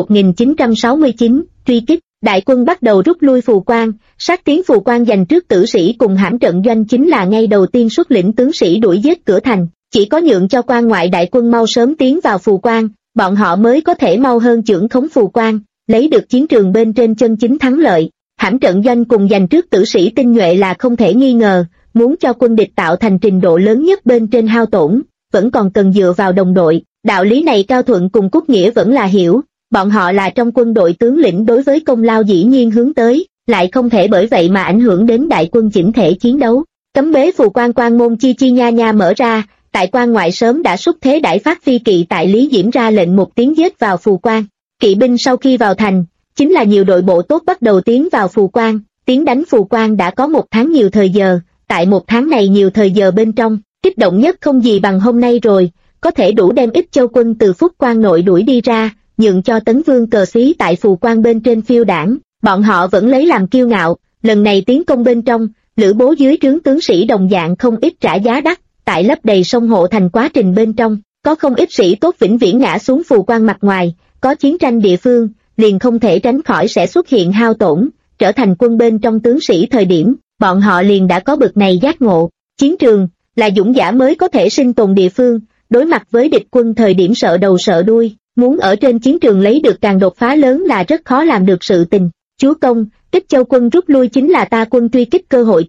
Speaker 2: 1969, truy kích, đại quân bắt đầu rút lui Phù Quan, sát tiến Phù Quan giành trước tử sĩ cùng hãm trận doanh chính là ngay đầu tiên xuất lĩnh tướng sĩ đuổi giết cửa thành, chỉ có nhượng cho quan ngoại đại quân mau sớm tiến vào Phù Quan, bọn họ mới có thể mau hơn chưởng khống Phù Quan, lấy được chiến trường bên trên chân chính thắng lợi. Hãm trận doanh cùng giành trước tử sĩ tinh nhuệ là không thể nghi ngờ, muốn cho quân địch tạo thành trình độ lớn nhất bên trên hao tổn, vẫn còn cần dựa vào đồng đội, đạo lý này Cao Thuận cùng Cúc Nghĩa vẫn là hiểu, bọn họ là trong quân đội tướng lĩnh đối với công lao dĩ nhiên hướng tới, lại không thể bởi vậy mà ảnh hưởng đến đại quân chỉnh thể chiến đấu. Cấm bế Phù Quan quan môn chi chi nha nha mở ra, tại quan ngoại sớm đã xúc thế đãi phát phi kỵ tại Lý Diễm ra lệnh một tiếng giết vào Phù Quan. Kỵ binh sau khi vào thành, chính là nhiều đội bộ tốt bắt đầu tiến vào Phù Quan, tiến đánh Phù Quan đã có 1 tháng nhiều thời giờ, tại 1 tháng này nhiều thời giờ bên trong, kích động nhất không gì bằng hôm nay rồi, có thể đủ đem Ích Châu quân từ Phúc Quan nội đuổi đi ra, nhượng cho Tấn Vương cờ xí tại Phù Quan bên trên phiêu đảng, bọn họ vẫn lấy làm kiêu ngạo, lần này tiến công bên trong, Lữ Bố dưới trướng tướng sĩ đồng dạng không ít trả giá đắt, tại lấp đầy sông hộ thành quá trình bên trong, có không ít sĩ tốt vĩnh viễn ngã xuống Phù Quan mặt ngoài, có chiến tranh địa phương, liền không thể tránh khỏi sẽ xuất hiện hao tổn, trở thành quân bên trong tướng sĩ thời điểm, bọn họ liền đã có bực này giác ngộ, chiến trường, là dũng giả mới có thể sinh tồn địa phương, đối mặt với địch quân thời điểm sợ đầu sợ đuôi, muốn ở trên chiến trường lấy được càng đột phá lớn là rất khó làm được sự tình. Chúa công, Ích Châu quân rút lui chính là ta quân truy kích cơ hội tốt,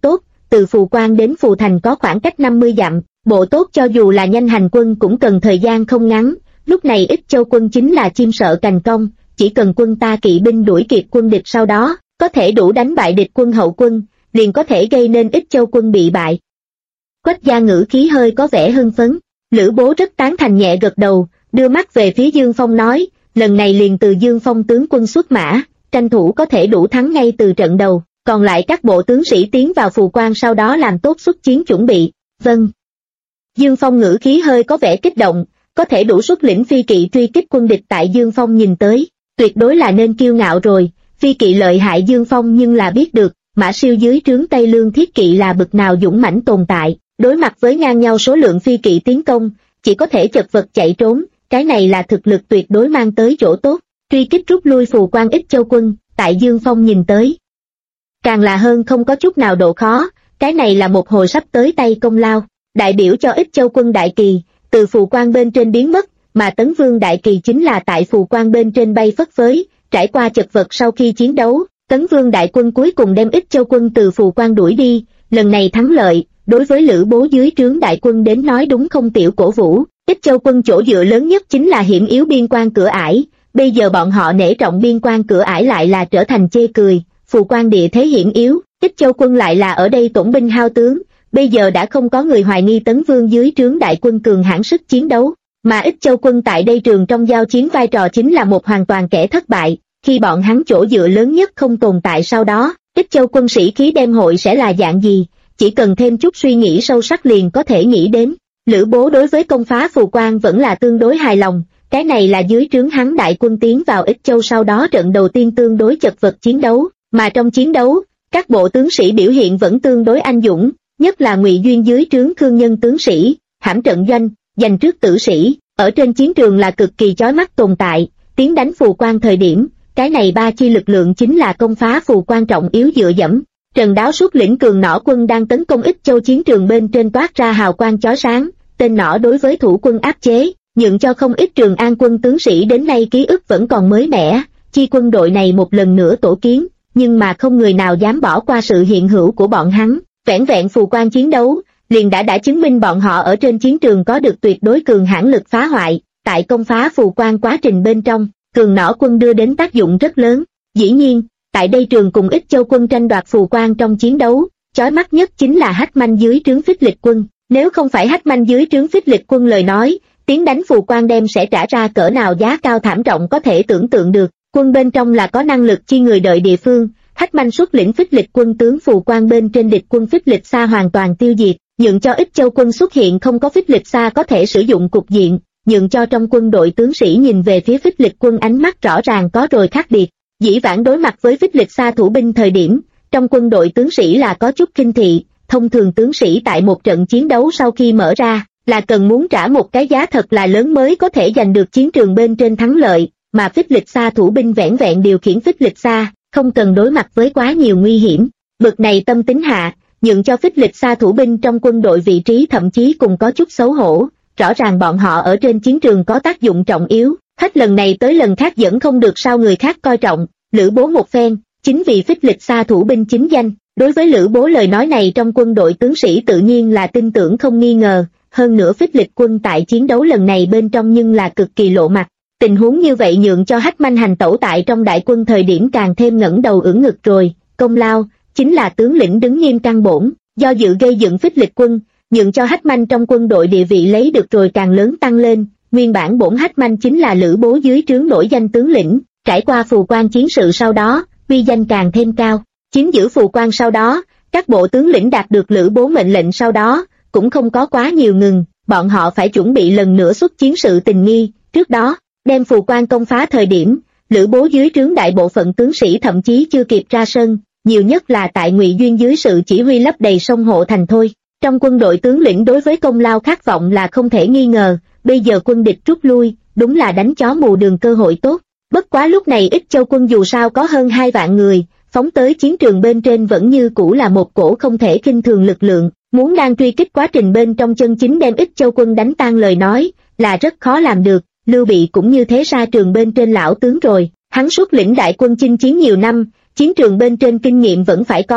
Speaker 2: từ Phù Quan đến Phù Thành có khoảng cách 50 dặm, bộ tốt cho dù là nhanh hành quân cũng cần thời gian không ngắn. Lúc này Ích Châu quân chính là chim sợ cành cong, chỉ cần quân ta kỵ binh đuổi kịp quân địch sau đó, có thể đủ đánh bại địch quân hậu quân, liền có thể gây nên Ích Châu quân bị bại. Quách gia ngữ khí hơi có vẻ hưng phấn, Lữ Bố rất tán thành nhẹ gật đầu, đưa mắt về phía Dương Phong nói, lần này liền từ Dương Phong tướng quân xuất mã, tranh thủ có thể đủ thắng ngay từ trận đầu, còn lại các bộ tướng sĩ tiến vào Phù Quan sau đó làm tốt xuất chiến chuẩn bị. Vâng. Dương Phong ngữ khí hơi có vẻ kích động, có thể đủ xuất lĩnh phi kỵ truy kích quân địch tại Dương Phong nhìn tới, tuyệt đối là nên kiêu ngạo rồi, phi kỵ lợi hại Dương Phong nhưng là biết được, Mã Siêu dưới trướng Tây Lương thiết kỵ là bực nào dũng mãnh tồn tại, đối mặt với ngang nhau số lượng phi kỵ tiến công, chỉ có thể chật vật chạy trốn, cái này là thực lực tuyệt đối mang tới chỗ tốt, truy kích rút lui Phù Quan Ích Châu quân, tại Dương Phong nhìn tới. Càng là hơn không có chút nào độ khó, cái này là một hồi sắp tới tay công lao, đại biểu cho Ích Châu quân đại kỳ, từ Phù Quan bên trên biến mất, mà Tấn Vương đại kỳ chính là tại Phù Quan bên trên bay phất phới, trải qua chật vật sau khi chiến đấu, Tấn Vương đại quân cuối cùng đem Ích Châu quân từ Phù Quan đuổi đi, lần này thắng lợi, đối với Lữ Bố dưới trướng đại quân đến nói đúng không tiểu cổ vũ, Ích Châu quân chỗ dựa lớn nhất chính là hiểm yếu biên quan cửa ải, bây giờ bọn họ nể trọng biên quan cửa ải lại là trở thành chê cười, Phù Quan địa thế hiểm yếu, Ích Châu quân lại là ở đây tổn binh hao tướng, bây giờ đã không có người hoài nghi Tấn Vương dưới trướng đại quân cường hãn sức chiến đấu, mà Ích Châu quân tại đây trường trong giao chiến vai trò chính là một hoàn toàn kẻ thất bại, khi bọn hắn chỗ dựa lớn nhất không tồn tại sau đó, Ích Châu quân sĩ khí đem hội sẽ là dạng gì, chỉ cần thêm chút suy nghĩ sâu sắc liền có thể nghĩ đến. Lữ Bố đối với công phá Phù Quan vẫn là tương đối hài lòng, cái này là dưới trướng hắn đại quân tiến vào Ích Châu sau đó trận đầu tiên tương đối chật vật chiến đấu, mà trong chiến đấu, các bộ tướng sĩ biểu hiện vẫn tương đối anh dũng, nhất là Ngụy Duyên dưới trướng Khương Nhân tướng sĩ, hãm trận doanh, giành trước tử sĩ, ở trên chiến trường là cực kỳ chói mắt tồn tại, tiến đánh Phù Quan thời điểm, cái này ba chi lực lượng chính là công phá Phù Quan trọng yếu dựa dẫm. Trần Đáo xuất lĩnh cường nỏ quân đang tấn công Ích Châu chiến trường bên trên toát ra hào quang chói sáng, tên nỏ đối với thủ quân áp chế, nhượng cho không ít Trường An quân tướng sĩ đến nay ký ức vẫn còn mới mẻ, chi quân đội này một lần nữa tổ kiến, nhưng mà không người nào dám bỏ qua sự hiện hữu của bọn hắn, vẻn vẹn Phù Quan chiến đấu, liền đã chứng minh bọn họ ở trên chiến trường có được tuyệt đối cường hãn lực phá hoại, tại công phá Phù Quan quá trình bên trong, cường nỏ quân đưa đến tác dụng rất lớn, dĩ nhiên, tại đây trường cùng Ích Châu quân tranh đoạt Phù Quan trong chiến đấu, chói mắt nhất chính là Hách Manh dưới trướng Phích Lịch quân, nếu không phải Hách Manh dưới trướng Phích Lịch quân lời nói, tiến đánh Phù Quan đem sẽ trả ra cỡ nào giá cao thảm trọng có thể tưởng tượng được, quân bên trong là có năng lực chi người đợi địa phương, Hách Manh xuất lĩnh Phích Lịch quân tướng Phù Quan bên trên địch quân Phích Lịch Sa hoàn toàn tiêu diệt, nhượng cho Ích Châu quân xuất hiện không có Phích Lịch Sa có thể sử dụng cục diện, nhượng cho trong quân đội tướng sĩ nhìn về phía Phích Lịch quân ánh mắt rõ ràng có rồi khác biệt. Dĩ vãng đối mặt với Phích Lịch Sa thủ binh thời điểm, trong quân đội tướng sĩ là có chút kinh thị, thông thường tướng sĩ tại một trận chiến đấu sau khi mở ra, là cần muốn trả một cái giá thật là lớn mới có thể giành được chiến trường bên trên thắng lợi, mà Phích Lịch Sa thủ binh vẻn vẹn điều khiển Phích Lịch Sa, không cần đối mặt với quá nhiều nguy hiểm. Bực này tâm tính hạ, nhượng cho Phích Lịch Sa thủ binh trong quân đội vị trí thậm chí cùng có chút xấu hổ, rõ ràng bọn họ ở trên chiến trường có tác dụng trọng yếu. Hết lần này tới lần khác vẫn không được sao người khác coi trọng, Lữ Bố một phen, chính vì Phích Lịch Sa thủ binh chính danh, đối với Lữ Bố lời nói này trong quân đội tướng sĩ tự nhiên là tin tưởng không nghi ngờ, hơn nữa Phích Lịch quân tại chiến đấu lần này bên trong nhưng là cực kỳ lộ mặt, tình huống như vậy nhượng cho Hách Manh hành tẩu tại trong đại quân thời điểm càng thêm ngẩng đầu ưỡn ngực rồi, công lao, chính là tướng lĩnh đứng nghiêm căn bổn, do dự gây dựng Phích Lịch quân, nhượng cho Hách Manh trong quân đội địa vị lấy được rồi càng lớn tăng lên. Nguyên bản bổn Hách Manh chính là Lữ Bố dưới trướng nổi danh tướng lĩnh, trải qua Phù Quan chiến sự sau đó, uy danh càng thêm cao. Chiếm giữ Phù Quan sau đó, các bộ tướng lĩnh đạt được Lữ Bố mệnh lệnh sau đó, cũng không có quá nhiều ngừng, bọn họ phải chuẩn bị lần nữa xuất chiến sự tình nghi. Trước đó, đem Phù Quan công phá thời điểm, Lữ Bố dưới trướng đại bộ phận tướng sĩ thậm chí chưa kịp ra sân, nhiều nhất là tại Ngụy Duyên dưới sự chỉ huy lấp đầy sông hộ thành thôi. Trong quân đội tướng lĩnh đối với công lao khát vọng là không thể nghi ngờ. Bây giờ quân địch rút lui, đúng là đánh chó mù đường cơ hội tốt. Bất quá lúc này Ích Châu quân dù sao có hơn 2 vạn người, phóng tới chiến trường bên trên vẫn như cũ là một cổ không thể khinh thường lực lượng, muốn đang truy kích quá trình bên trong chân chính đem Ích Châu quân đánh tan lời nói, là rất khó làm được. Lưu Bị cũng như thế ra trường bên trên lão tướng rồi, hắn xuất lĩnh đại quân chinh chiến nhiều năm, chiến trường bên trên kinh nghiệm vẫn phải có,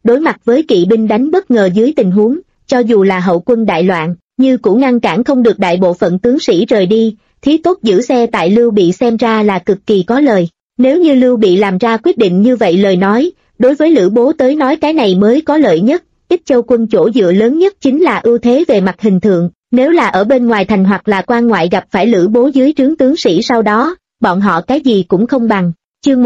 Speaker 2: đối mặt với kỵ binh đánh bất ngờ dưới tình huống, cho dù là hậu quân đại loạn, như cũ ngăn cản không được đại bộ phận tướng sĩ rời đi, thí tốt giữ xe tại Lưu Bị xem ra là cực kỳ có lời. Nếu như Lưu Bị làm ra quyết định như vậy lời nói, đối với Lữ Bố tới nói cái này mới có lợi nhất. Ích Châu quân chỗ dựa lớn nhất chính là ưu thế về mặt hình tượng, nếu là ở bên ngoài thành hoặc là quan ngoại gặp phải Lữ Bố dưới trướng tướng sĩ sau đó, bọn họ cái gì cũng không bằng. Chương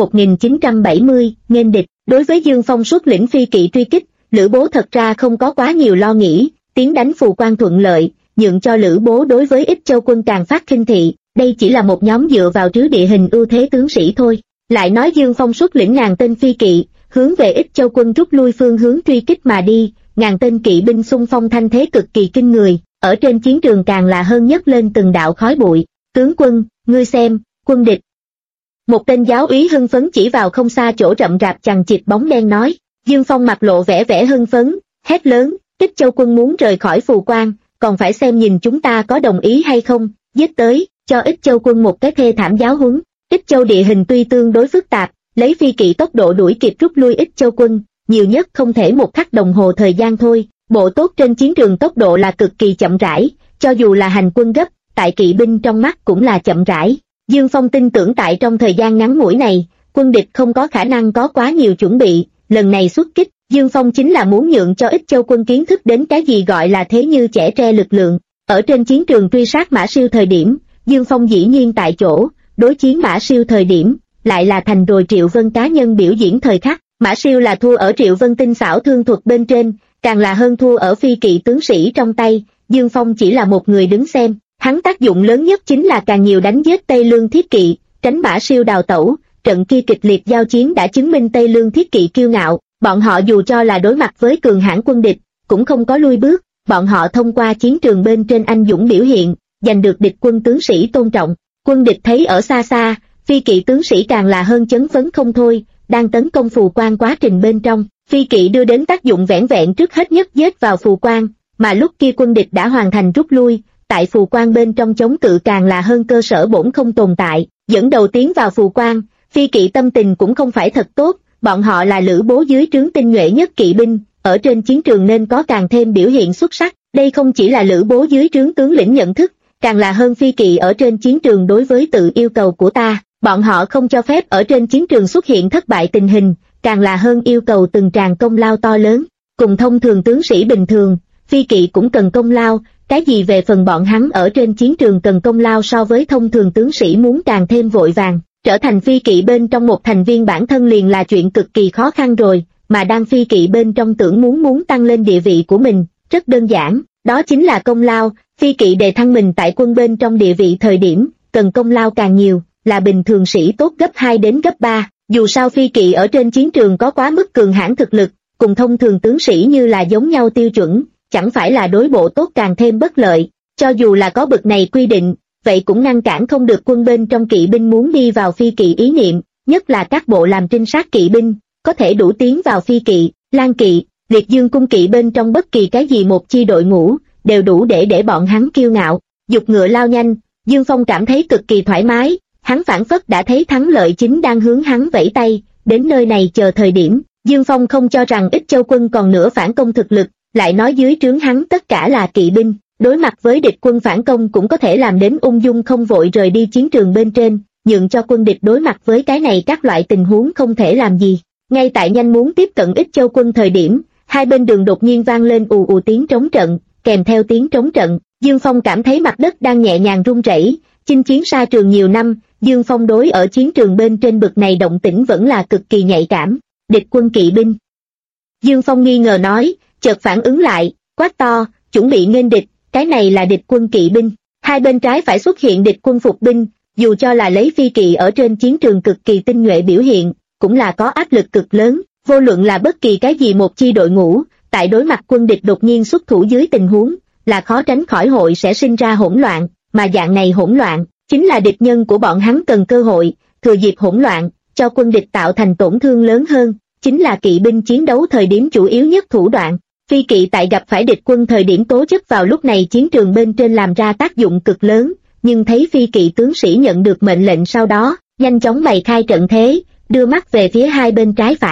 Speaker 2: 1970, nghênh địch. Đối với Dương Phong xuất lĩnh phi kỵ truy kích, Lữ Bố thật ra không có quá nhiều lo nghĩ, tiến đánh Phù Quan thuận lợi, nhượng cho Lữ Bố đối với Ích Châu quân càng phát khinh thị, đây chỉ là một nhóm dựa vào trứ địa hình ưu thế tướng sĩ thôi. Lại nói Dương Phong xuất lĩnh ngàn tên phi kỵ, hướng về Ích Châu quân rút lui phương hướng truy kích mà đi, ngàn tên kỵ binh xung phong thanh thế cực kỳ kinh người, ở trên chiến trường càng là hơn nhấc lên từng đạo khói bụi. Tướng quân, ngươi xem, quân địch. Một tên giáo úy hưng phấn chỉ vào không xa chỗ rậm rạp chằng chịt bóng đen nói. Dương Phong mặt lộ vẻ hưng phấn, hét lớn, Ích Châu quân muốn rời khỏi Phù Quan, còn phải xem nhìn chúng ta có đồng ý hay không, giết tới, cho Ích Châu quân một cái thê thảm giáo huấn. Ích Châu địa hình tuy tương đối phức tạp, lấy phi kỵ tốc độ đuổi kịp rút lui Ích Châu quân, nhiều nhất không thể một khắc đồng hồ thời gian thôi. Bộ tốt trên chiến trường tốc độ là cực kỳ chậm rãi, cho dù là hành quân gấp, tại kỵ binh trong mắt cũng là chậm rãi. Dương Phong tin tưởng tại trong thời gian ngắn ngủi này, quân địch không có khả năng có quá nhiều chuẩn bị, lần này xuất kích, Dương Phong chính là muốn nhượng cho Ích Châu quân kiến thức đến cái gì gọi là thế như trẻ tre lực lượng. Ở trên chiến trường truy sát Mã Siêu thời điểm, Dương Phong dĩ nhiên tại chỗ, đối chiến Mã Siêu thời điểm, lại là thành rồi Triệu Vân cá nhân biểu diễn thời khắc. Mã Siêu là thua ở Triệu Vân tinh xảo thương thuật bên trên, càng là hơn thua ở phi kỵ tướng sĩ trong tay. Dương Phong chỉ là một người đứng xem, hắn tác dụng lớn nhất chính là càng nhiều đánh giết Tây Lương thiết kỵ, tránh Mã Siêu đào tẩu. Trận kia kịch liệt giao chiến đã chứng minh Tây Lương thiết kỵ kiêu ngạo, bọn họ dù cho là đối mặt với cường hãn quân địch, cũng không có lui bước, bọn họ thông qua chiến trường bên trên anh dũng biểu hiện, giành được địch quân tướng sĩ tôn trọng. Quân địch thấy ở xa xa, phi kỵ tướng sĩ càng là hơn chấn phấn không thôi, đang tấn công Phù Quan quá trình bên trong, phi kỵ đưa đến tác dụng vẻn vẹn trước hết nhất giết vào Phù Quan, mà lúc kia quân địch đã hoàn thành rút lui, tại Phù Quan bên trong chống cự càng là hơn cơ sở bổn không tồn tại, dẫn đầu tiến vào Phù Quan, phi kỵ tâm tình cũng không phải thật tốt, bọn họ là Lữ Bố dưới trướng tinh nhuệ nhất kỵ binh, ở trên chiến trường nên có càng thêm biểu hiện xuất sắc, đây không chỉ là Lữ Bố dưới trướng tướng lĩnh nhận thức, càng là hơn phi kỵ ở trên chiến trường đối với tự yêu cầu của ta, bọn họ không cho phép ở trên chiến trường xuất hiện thất bại tình hình, càng là hơn yêu cầu từng tràng công lao to lớn, cùng thông thường tướng sĩ bình thường, phi kỵ cũng cần công lao, cái gì về phần bọn hắn ở trên chiến trường cần công lao so với thông thường tướng sĩ muốn càng thêm vội vàng, trở thành phi kỵ bên trong một thành viên bản thân liền là chuyện cực kỳ khó khăn rồi, mà đang phi kỵ bên trong tưởng muốn tăng lên địa vị của mình, rất đơn giản, đó chính là công lao, phi kỵ đề thăng mình tại quân bên trong địa vị thời điểm, cần công lao càng nhiều, là bình thường sĩ tốt gấp 2 đến gấp 3, dù sao phi kỵ ở trên chiến trường có quá mức cường hãn thực lực, cùng thông thường tướng sĩ như là giống nhau tiêu chuẩn, chẳng phải là đối bộ tốt càng thêm bất lợi, cho dù là có bực này quy định, vậy cũng ngăn cản không được quân bên trong kỵ binh muốn đi vào phi kỵ ý niệm, nhất là các bộ làm trinh sát kỵ binh, có thể đủ tiến vào phi kỵ, lang kỵ, liệt dương cung kỵ bên trong bất kỳ cái gì một chi đội ngũ, đều đủ để bọn hắn kiêu ngạo, dục ngựa lao nhanh, Dương Phong cảm thấy cực kỳ thoải mái, hắn phảng phất đã thấy thắng lợi chính đang hướng hắn vẫy tay, đến nơi này chờ thời điểm, Dương Phong không cho rằng Ích Châu quân còn nữa phản công thực lực, lại nói dưới trướng hắn tất cả là kỵ binh, đối mặt với địch quân phản công cũng có thể làm đến ung dung không vội rời đi chiến trường bên trên, nhượng cho quân địch đối mặt với cái này các loại tình huống không thể làm gì. Ngay tại nhanh muốn tiếp cận Ích Châu quân thời điểm, hai bên đường đột nhiên vang lên ù ù tiếng trống trận, kèm theo tiếng trống trận, Dương Phong cảm thấy mặt đất đang nhẹ nhàng rung rẩy. Chinh chiến xa trường nhiều năm, Dương Phong đối ở chiến trường bên trên bực này động tĩnh vẫn là cực kỳ nhạy cảm. Địch quân kỵ binh. Dương Phong nghi ngờ nói, chợt phản ứng lại, quát to, chuẩn bị nghênh địch, cái này là địch quân kỵ binh. Hai bên trái phải xuất hiện địch quân phục binh, dù cho là lấy phi kỵ ở trên chiến trường cực kỳ tinh nhuệ biểu hiện, cũng là có áp lực cực lớn, vô luận là bất kỳ cái gì một chi đội ngũ, tại đối mặt quân địch đột nhiên xuất thủ dưới tình huống, là khó tránh khỏi hội sẽ sinh ra hỗn loạn, mà dạng này hỗn loạn, chính là địch nhân của bọn hắn cần cơ hội, thừa dịp hỗn loạn, cho quân địch tạo thành tổn thương lớn hơn, chính là kỵ binh chiến đấu thời điểm chủ yếu nhất thủ đoạn. Phi kỵ tại gặp phải địch quân thời điểm tố chất vào lúc này chiến trường bên trên làm ra tác dụng cực lớn, nhưng thấy phi kỵ tướng sĩ nhận được mệnh lệnh sau đó, nhanh chóng bày khai trận thế, đưa mắt về phía hai bên trái phải,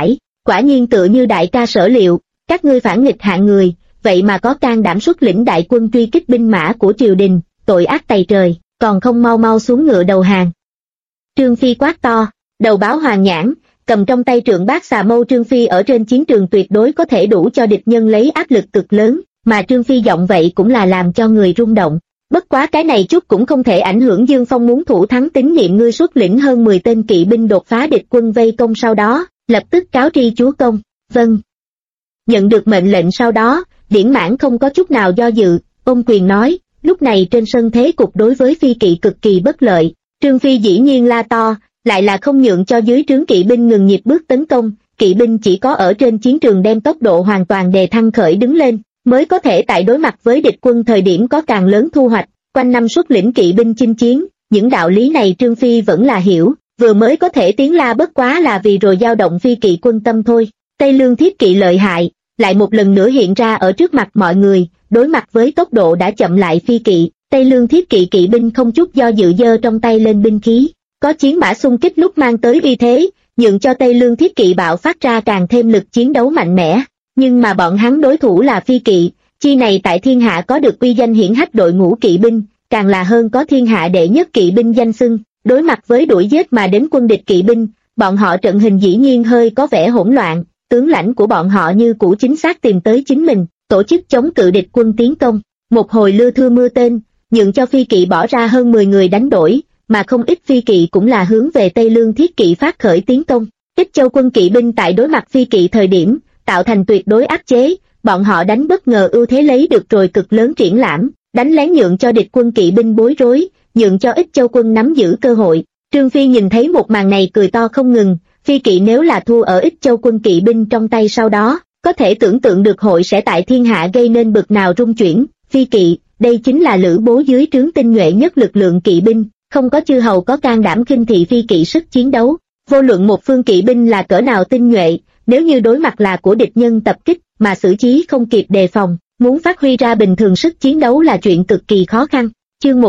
Speaker 2: quả nhiên tựa như đại ca sở liệu, các ngươi phản nghịch hạng người, vậy mà có can đảm xuất lĩnh đại quân truy kích binh mã của triều đình, tội ác tày trời, còn không mau mau xuống ngựa đầu hàng. Trương Phi quát to, đầu báo hoàng nhãn, cầm trong tay trượng bát xà mâu. Trương Phi ở trên chiến trường tuyệt đối có thể đủ cho địch nhân lấy áp lực cực lớn, mà Trương Phi giọng vậy cũng là làm cho người rung động. Bất quá cái này chút cũng không thể ảnh hưởng Dương Phong muốn thủ thắng tín nhiệm ngươi xuất lĩnh hơn 10 tên kỵ binh đột phá địch quân vây công, sau đó lập tức cáo tri chúa công. Vâng. Nhận được mệnh lệnh sau đó, Điển Mãn không có chút nào do dự, ôm quyền nói, lúc này trên sân thế cục đối với Phi kỵ cực kỳ bất lợi. Trương Phi dĩ nhiên la to, lại là không nhượng cho dưới trướng kỵ binh ngừng nhịp bước tấn công, kỵ binh chỉ có ở trên chiến trường đem tốc độ hoàn toàn đề thăng khởi đứng lên, mới có thể tại đối mặt với địch quân thời điểm có càng lớn thu hoạch. Quanh năm xuất lĩnh kỵ binh chinh chiến, những đạo lý này Trương Phi vẫn là hiểu, vừa mới có thể tiếng la bất quá là vì rồi dao động Phi kỵ quân tâm thôi. Tây Lương thiết kỵ lợi hại, lại một lần nữa hiện ra ở trước mặt mọi người, đối mặt với tốc độ đã chậm lại Phi kỵ, Tây Lương thiết kỵ kỵ binh không chút do dự giơ trong tay lên binh khí, có chiến mã xung kích lúc mang tới uy thế, nhượng cho Tây Lương thiết kỵ bạo phát ra càng thêm lực chiến đấu mạnh mẽ. Nhưng mà bọn hắn đối thủ là Phi kỵ, chi này tại thiên hạ có được uy danh hiển hách đội ngũ kỵ binh, càng là hơn có thiên hạ đệ nhất kỵ binh danh xưng. Đối mặt với đuổi giết mà đến quân địch kỵ binh, bọn họ trận hình dĩ nhiên hơi có vẻ hỗn loạn, tướng lãnh của bọn họ như cũ chính xác tìm tới chính mình, tổ chức chống cự địch quân tiến công. Một hồi lưa thưa mưa tên, nhượng cho Phi kỵ bỏ ra hơn 10 người đánh đổi, mà không ít Phi kỵ cũng là hướng về Tây Lương thiết kỵ phát khởi tiến công. Ích Châu quân kỵ binh tại đối mặt Phi kỵ thời điểm, tạo thành tuyệt đối áp chế, bọn họ đánh bất ngờ ưu thế lấy được rồi cực lớn triển lãm, đánh lén nhượng cho địch quân kỵ binh bối rối, nhượng cho Ích Châu quân nắm giữ cơ hội. Trương Phi nhìn thấy một màn này cười to không ngừng, Phi kỵ nếu là thua ở Ích Châu quân kỵ binh trong tay sau đó, có thể tưởng tượng được hội sẽ tại thiên hạ gây nên bực nào rung chuyển. Phi kỵ, đây chính là Lữ Bố dưới trướng tinh nhuệ nhất lực lượng kỵ binh, không có chư hầu có can đảm khinh thị Phi kỵ sức chiến đấu. Vô luận một phương kỵ binh là cỡ nào tinh nhuệ, nếu như đối mặt là của địch nhân tập kích mà xử trí không kịp đề phòng, muốn phát huy ra bình thường sức chiến đấu là chuyện cực kỳ khó khăn. Chương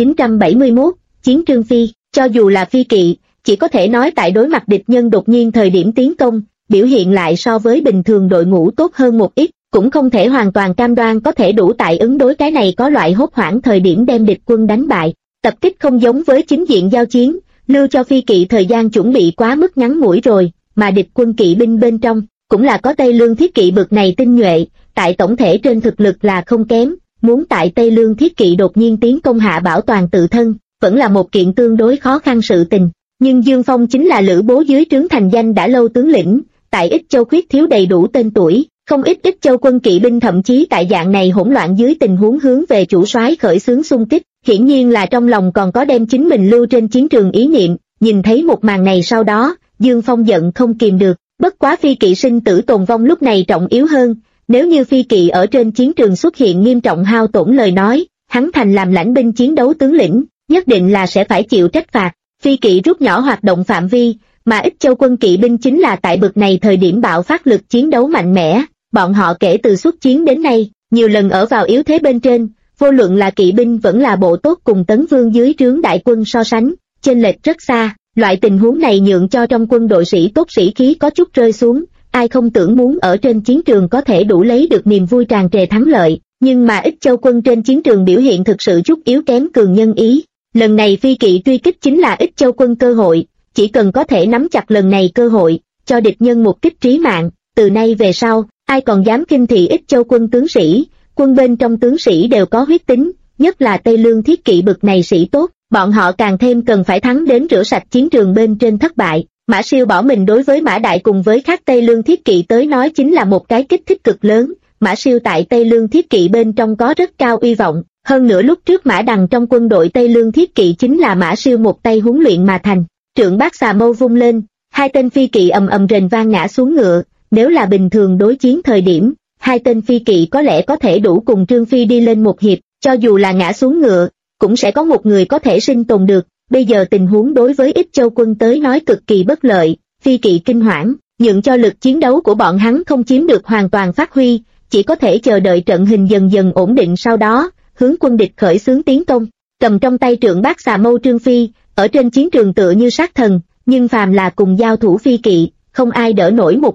Speaker 2: 1971, Chiến Trương Phi, cho dù là Phi kỵ, chỉ có thể nói tại đối mặt địch nhân đột nhiên thời điểm tiến công, biểu hiện lại so với bình thường đội ngũ tốt hơn một ít, cũng không thể hoàn toàn cam đoan có thể đủ tại ứng đối cái này có loại hốt hoảng thời điểm đem địch quân đánh bại. Tập kích không giống với chính diện giao chiến, lưu cho Phi kỵ thời gian chuẩn bị quá mức ngắn ngủi rồi, mà địch quân kỵ binh bên trong, cũng là có Tây Lương thiết kỵ bực này tinh nhuệ, tại tổng thể trên thực lực là không kém, muốn tại Tây Lương thiết kỵ đột nhiên tiến công hạ bảo toàn tự thân, vẫn là một kiện tương đối khó khăn sự tình. Nhưng Dương Phong chính là Lữ Bố dưới trướng thành danh đã lâu tướng lĩnh, tại Ích Châu khuyết thiếu đầy đủ tên tuổi, không ít Ích Châu quân kỵ binh thậm chí tại dạng này hỗn loạn dưới tình huống hướng về chủ soái khởi xướng xung kích, hiển nhiên là trong lòng còn có đem chính mình lưu trên chiến trường ý niệm. Nhìn thấy một màn này sau đó, Dương Phong giận không kìm được, bất quá Phi kỵ sinh tử tồn vong lúc này trọng yếu hơn, nếu như Phi kỵ ở trên chiến trường xuất hiện nghiêm trọng hao tổn lời nói, hắn thành làm lãnh binh chiến đấu tướng lĩnh, nhất định là sẽ phải chịu trách phạt. Phi kỵ rút nhỏ hoạt động phạm vi, mà Ích Châu quân kỵ binh chính là tại bực này thời điểm bạo phát lực chiến đấu mạnh mẽ, bọn họ kể từ xuất chiến đến nay, nhiều lần ở vào yếu thế bên trên, vô luận là kỵ binh vẫn là bộ tốt cùng Tấn Vương dưới trướng đại quân so sánh, chênh lệch rất xa. Loại tình huống này nhượng cho trong quân đội sĩ tốt sĩ khí có chút rơi xuống, ai không tưởng muốn ở trên chiến trường có thể đủ lấy được niềm vui tràn trề thắng lợi, nhưng mà Ích Châu quân trên chiến trường biểu hiện thực sự chút yếu kém cường nhân ý. Lần này Phi kỵ truy kích chính là Ích Châu quân cơ hội, chỉ cần có thể nắm chặt lần này cơ hội, cho địch nhân một kích trí mạng, từ nay về sau, ai còn dám khinh thị Ích Châu quân tướng sĩ, quân bên trong tướng sĩ đều có huyết tính, nhất là Tây Lương thiết kỵ bực này sĩ tốt, bọn họ càng thêm cần phải thắng đến rửa sạch chiến trường bên trên thất bại. Mã Siêu bỏ mình đối với Mã Đại cùng với khác Tây Lương thiết kỵ tới nói chính là một cái kích thích cực lớn. Mã Siêu tại Tây Lương thiết kỵ bên trong có rất cao uy vọng, hơn nữa lúc trước Mã Đằng trong quân đội Tây Lương thiết kỵ chính là Mã Siêu một tay huấn luyện mà thành. Trượng bát xà mâu vung lên, hai tên phi kỵ ầm ầm rền vang ngã xuống ngựa. Nếu là bình thường đối chiến thời điểm, hai tên phi kỵ có lẽ có thể đủ cùng Trương Phi đi lên một hiệp, cho dù là ngã xuống ngựa, cũng sẽ có một người có thể sinh tồn được. Bây giờ tình huống đối với Ích Châu quân tới nói cực kỳ bất lợi, phi kỵ kinh hoảng, nhượng cho lực chiến đấu của bọn hắn không chiếm được hoàn toàn phát huy, chỉ có thể chờ đợi trận hình dần dần ổn định sau đó, hướng quân địch khởi xướng tiến công. Cầm trong tay trượng bát xà mâu Trương Phi, ở trên chiến trường tựa như sát thần, nhưng phàm là cùng giao thủ phi kỵ, không ai đỡ nổi một hiệp,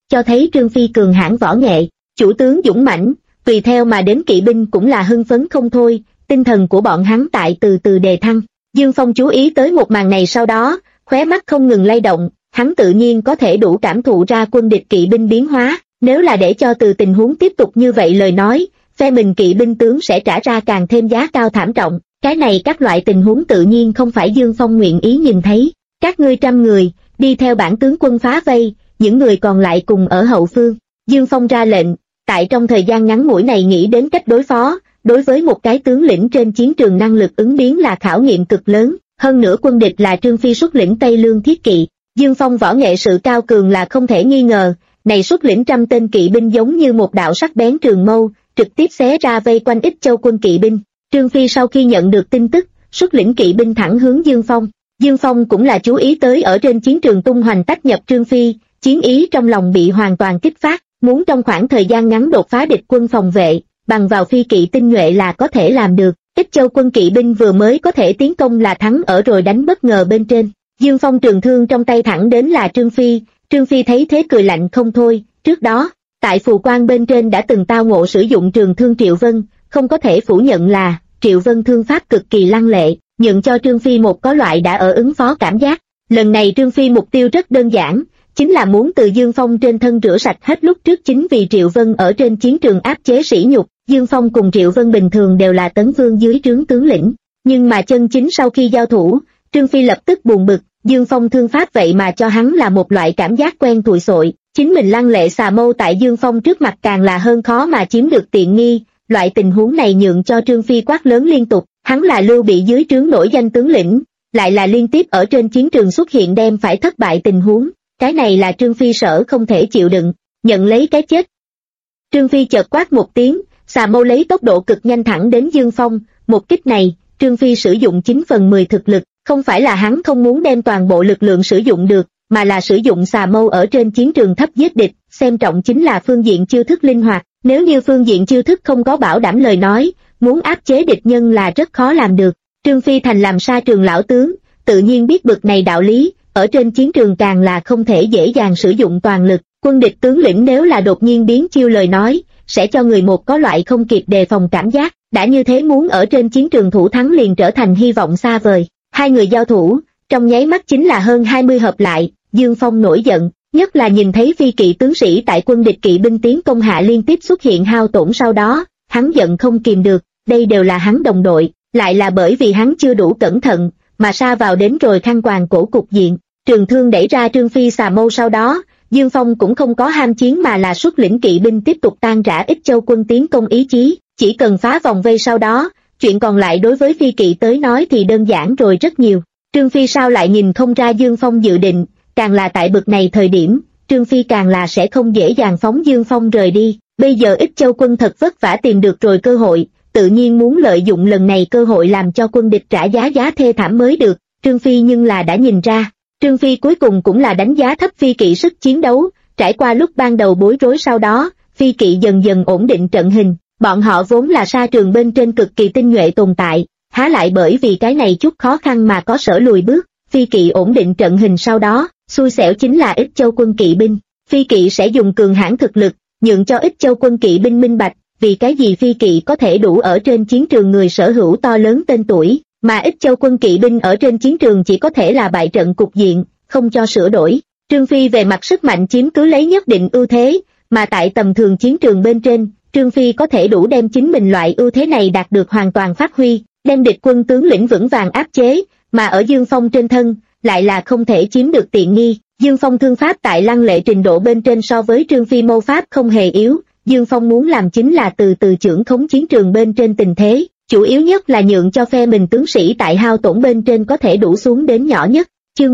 Speaker 2: cho thấy Trương Phi cường hãn võ nghệ, chủ tướng dũng mãnh, tùy theo mà đến kỵ binh cũng là hưng phấn không thôi, tinh thần của bọn hắn tại từ từ đề thăng. Dương Phong chú ý tới một màn này sau đó, khóe mắt không ngừng lay động, hắn tự nhiên có thể đủ cảm thụ ra quân địch kỵ binh biến hóa, nếu là để cho từ tình huống tiếp tục như vậy lời nói, phe mình kỵ binh tướng sẽ trả ra càng thêm giá cao thảm trọng, cái này các loại tình huống tự nhiên không phải Dương Phong nguyện ý nhìn thấy. Các ngươi 100 người, đi theo bản tướng quân phá vây, những người còn lại cùng ở hậu phương. Dương Phong ra lệnh, tại trong thời gian ngắn ngủi này nghĩ đến cách đối phó, đối với một cái tướng lĩnh trên chiến trường năng lực ứng biến là khảo nghiệm cực lớn, hơn nữa quân địch là Trương Phi xuất lĩnh Tây Lương thiết kỵ. Dương Phong võ nghệ sự cao cường là không thể nghi ngờ, này xuất lĩnh 100 tên kỵ binh giống như một đạo sắc bén trường mâu, trực tiếp xé ra vây quanh Ích Châu quân kỵ binh. Trương Phi sau khi nhận được tin tức, xuất lĩnh kỵ binh thẳng hướng Dương Phong. Dương Phong cũng là chú ý tới ở trên chiến trường tung hoành tách nhập Trương Phi, chiến ý trong lòng bị hoàn toàn kích phát, muốn trong khoảng thời gian ngắn đột phá địch quân phòng vệ, bằng vào phi kỵ tinh nhuệ là có thể làm được. Ích Châu quân kỵ binh vừa mới có thể tiến công là thắng ở rồi đánh bất ngờ bên trên. Dương Phong trường thương trong tay thẳng đến là Trương Phi, Trương Phi thấy thế cười lạnh không thôi, trước đó, tại phù quan bên trên đã từng tao ngộ sử dụng trường thương Triệu Vân, không có thể phủ nhận là Triệu Vân thương pháp cực kỳ lăng lệ, nhận cho Trương Phi một có loại đã ở ứng phó cảm giác. Lần này Trương Phi mục tiêu rất đơn giản, chính là muốn từ Dương Phong trên thân rửa sạch hết lúc trước chính vì Triệu Vân ở trên chiến trường áp chế sỉ nhục. Dương Phong cùng Triệu Vân bình thường đều là tấn vương dưới trướng tướng lĩnh, nhưng mà chân chính sau khi giao thủ, Trương Phi lập tức buồn bực, Dương Phong thương pháp vậy mà cho hắn là một loại cảm giác quen thùi xội, chính mình lăng lệ xà mâu tại Dương Phong trước mặt càng là hơn khó mà chiếm được tiện nghi, loại tình huống này nhượng cho Trương Phi quát lớn liên tục, hắn là Lưu Bị dưới trướng nổi danh tướng lĩnh, lại là liên tiếp ở trên chiến trường xuất hiện đem phải thất bại tình huống, cái này là Trương Phi sợ không thể chịu đựng, nhận lấy cái chết. Trương Phi chợt quát một tiếng, xà mâu lấy tốc độ cực nhanh thẳng đến Dương Phong, một kích này, Trương Phi sử dụng 9/10 thực lực, không phải là hắn không muốn đem toàn bộ lực lượng sử dụng được, mà là sử dụng xà mâu ở trên chiến trường thấp giết địch, xem trọng chính là phương diện chiêu thức linh hoạt, nếu như phương diện chiêu thức không có bảo đảm lời nói, muốn áp chế địch nhân là rất khó làm được. Trương Phi thành làm sa trường lão tướng, tự nhiên biết bực này đạo lý, ở trên chiến trường càng là không thể dễ dàng sử dụng toàn lực, quân địch tướng lĩnh nếu là đột nhiên biến chiêu lời nói, sẽ cho người một có loại không kịp đề phòng cảm giác, đã như thế muốn ở trên chiến trường thủ thắng liền trở thành hy vọng xa vời. Hai người giao thủ, trong nháy mắt chính là hơn 20 hợp lại, Dương Phong nổi giận, nhất là nhìn thấy phi kỵ tướng sĩ tại quân địch kỵ binh tiến công hạ liên tiếp xuất hiện hao tổn sau đó, hắn giận không kìm được, đây đều là hắn đồng đội, lại là bởi vì hắn chưa đủ cẩn thận, mà sa vào đến rồi khăn quàng cổ cục diện, trường thương đẩy ra Trương Phi xà mâu sau đó, Dương Phong cũng không có ham chiến mà là xuất lĩnh kỵ binh tiếp tục tan rã Ích Châu quân tiến công ý chí, chỉ cần phá vòng vây sau đó, chuyện còn lại đối với phi kỵ tới nói thì đơn giản rồi rất nhiều. Trương Phi sao lại nhìn không ra Dương Phong dự định, càng là tại bực này thời điểm, Trương Phi càng là sẽ không dễ dàng phóng Dương Phong rời đi, bây giờ Ích Châu quân thật vất vả tìm được rồi cơ hội, tự nhiên muốn lợi dụng lần này cơ hội làm cho quân địch trả giá thê thảm mới được, Trương Phi nhưng là đã nhìn ra. Trương Phi cuối cùng cũng là đánh giá thấp phi kỵ sức chiến đấu, trải qua lúc ban đầu bối rối sau đó, phi kỵ dần dần ổn định trận hình, bọn họ vốn là sa trường bên trên cực kỳ tinh nhuệ tồn tại, há lại bởi vì cái này chút khó khăn mà có sở lùi bước, phi kỵ ổn định trận hình sau đó, xui xẻo chính là Ích Châu quân kỵ binh, phi kỵ sẽ dùng cường hãn thực lực, nhượng cho Ích Châu quân kỵ binh minh bạch, vì cái gì phi kỵ có thể đủ ở trên chiến trường người sở hữu to lớn tên tuổi. Mà Ích Châu quân kỵ binh ở trên chiến trường chỉ có thể là bại trận cục diện, không cho sửa đổi. Trương Phi về mặt sức mạnh chiếm cứ lấy nhất định ưu thế, mà tại tầm thường chiến trường bên trên, Trương Phi có thể đủ đem chính mình loại ưu thế này đạt được hoàn toàn phát huy, đem địch quân tướng lĩnh vững vàng áp chế, mà ở Dương Phong trên thân, lại là không thể chiếm được tiện nghi. Dương Phong thương pháp tại lăng lệ trình độ bên trên so với Trương Phi mâu pháp không hề yếu, Dương Phong muốn làm chính là từ từ chưởng khống chiến trường bên trên tình thế. Chủ yếu nhất là nhượng cho phe mình tướng sĩ tại hao tổn bên trên có thể đủ xuống đến nhỏ nhất. Chương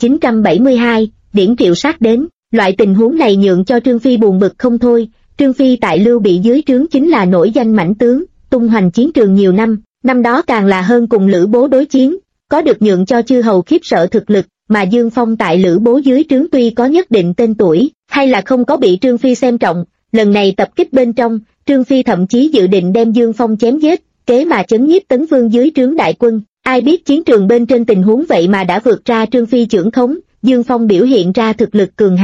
Speaker 2: 1972, điển triệu sát đến, loại tình huống này nhượng cho Trương Phi buồn bực không thôi. Trương Phi tại Lưu Bị dưới trướng chính là nổi danh mãnh tướng, tung hoành chiến trường nhiều năm, năm đó càng là hơn cùng Lữ Bố đối chiến, có được nhượng cho chư hầu khiếp sợ thực lực, mà Dương Phong tại Lữ Bố dưới trướng tuy có nhất định tên tuổi, hay là không có bị Trương Phi xem trọng. Lần này tập kích bên trong, Trương Phi thậm chí dự định đem Dương Phong chém giết, kế mà chấn nhiếp Tấn Vương dưới trướng đại quân. Ai biết chiến trường bên trên tình huống vậy mà đã vượt ra Trương Phi chưởng khống, Dương Phong biểu hiện ra thực lực cường hãn,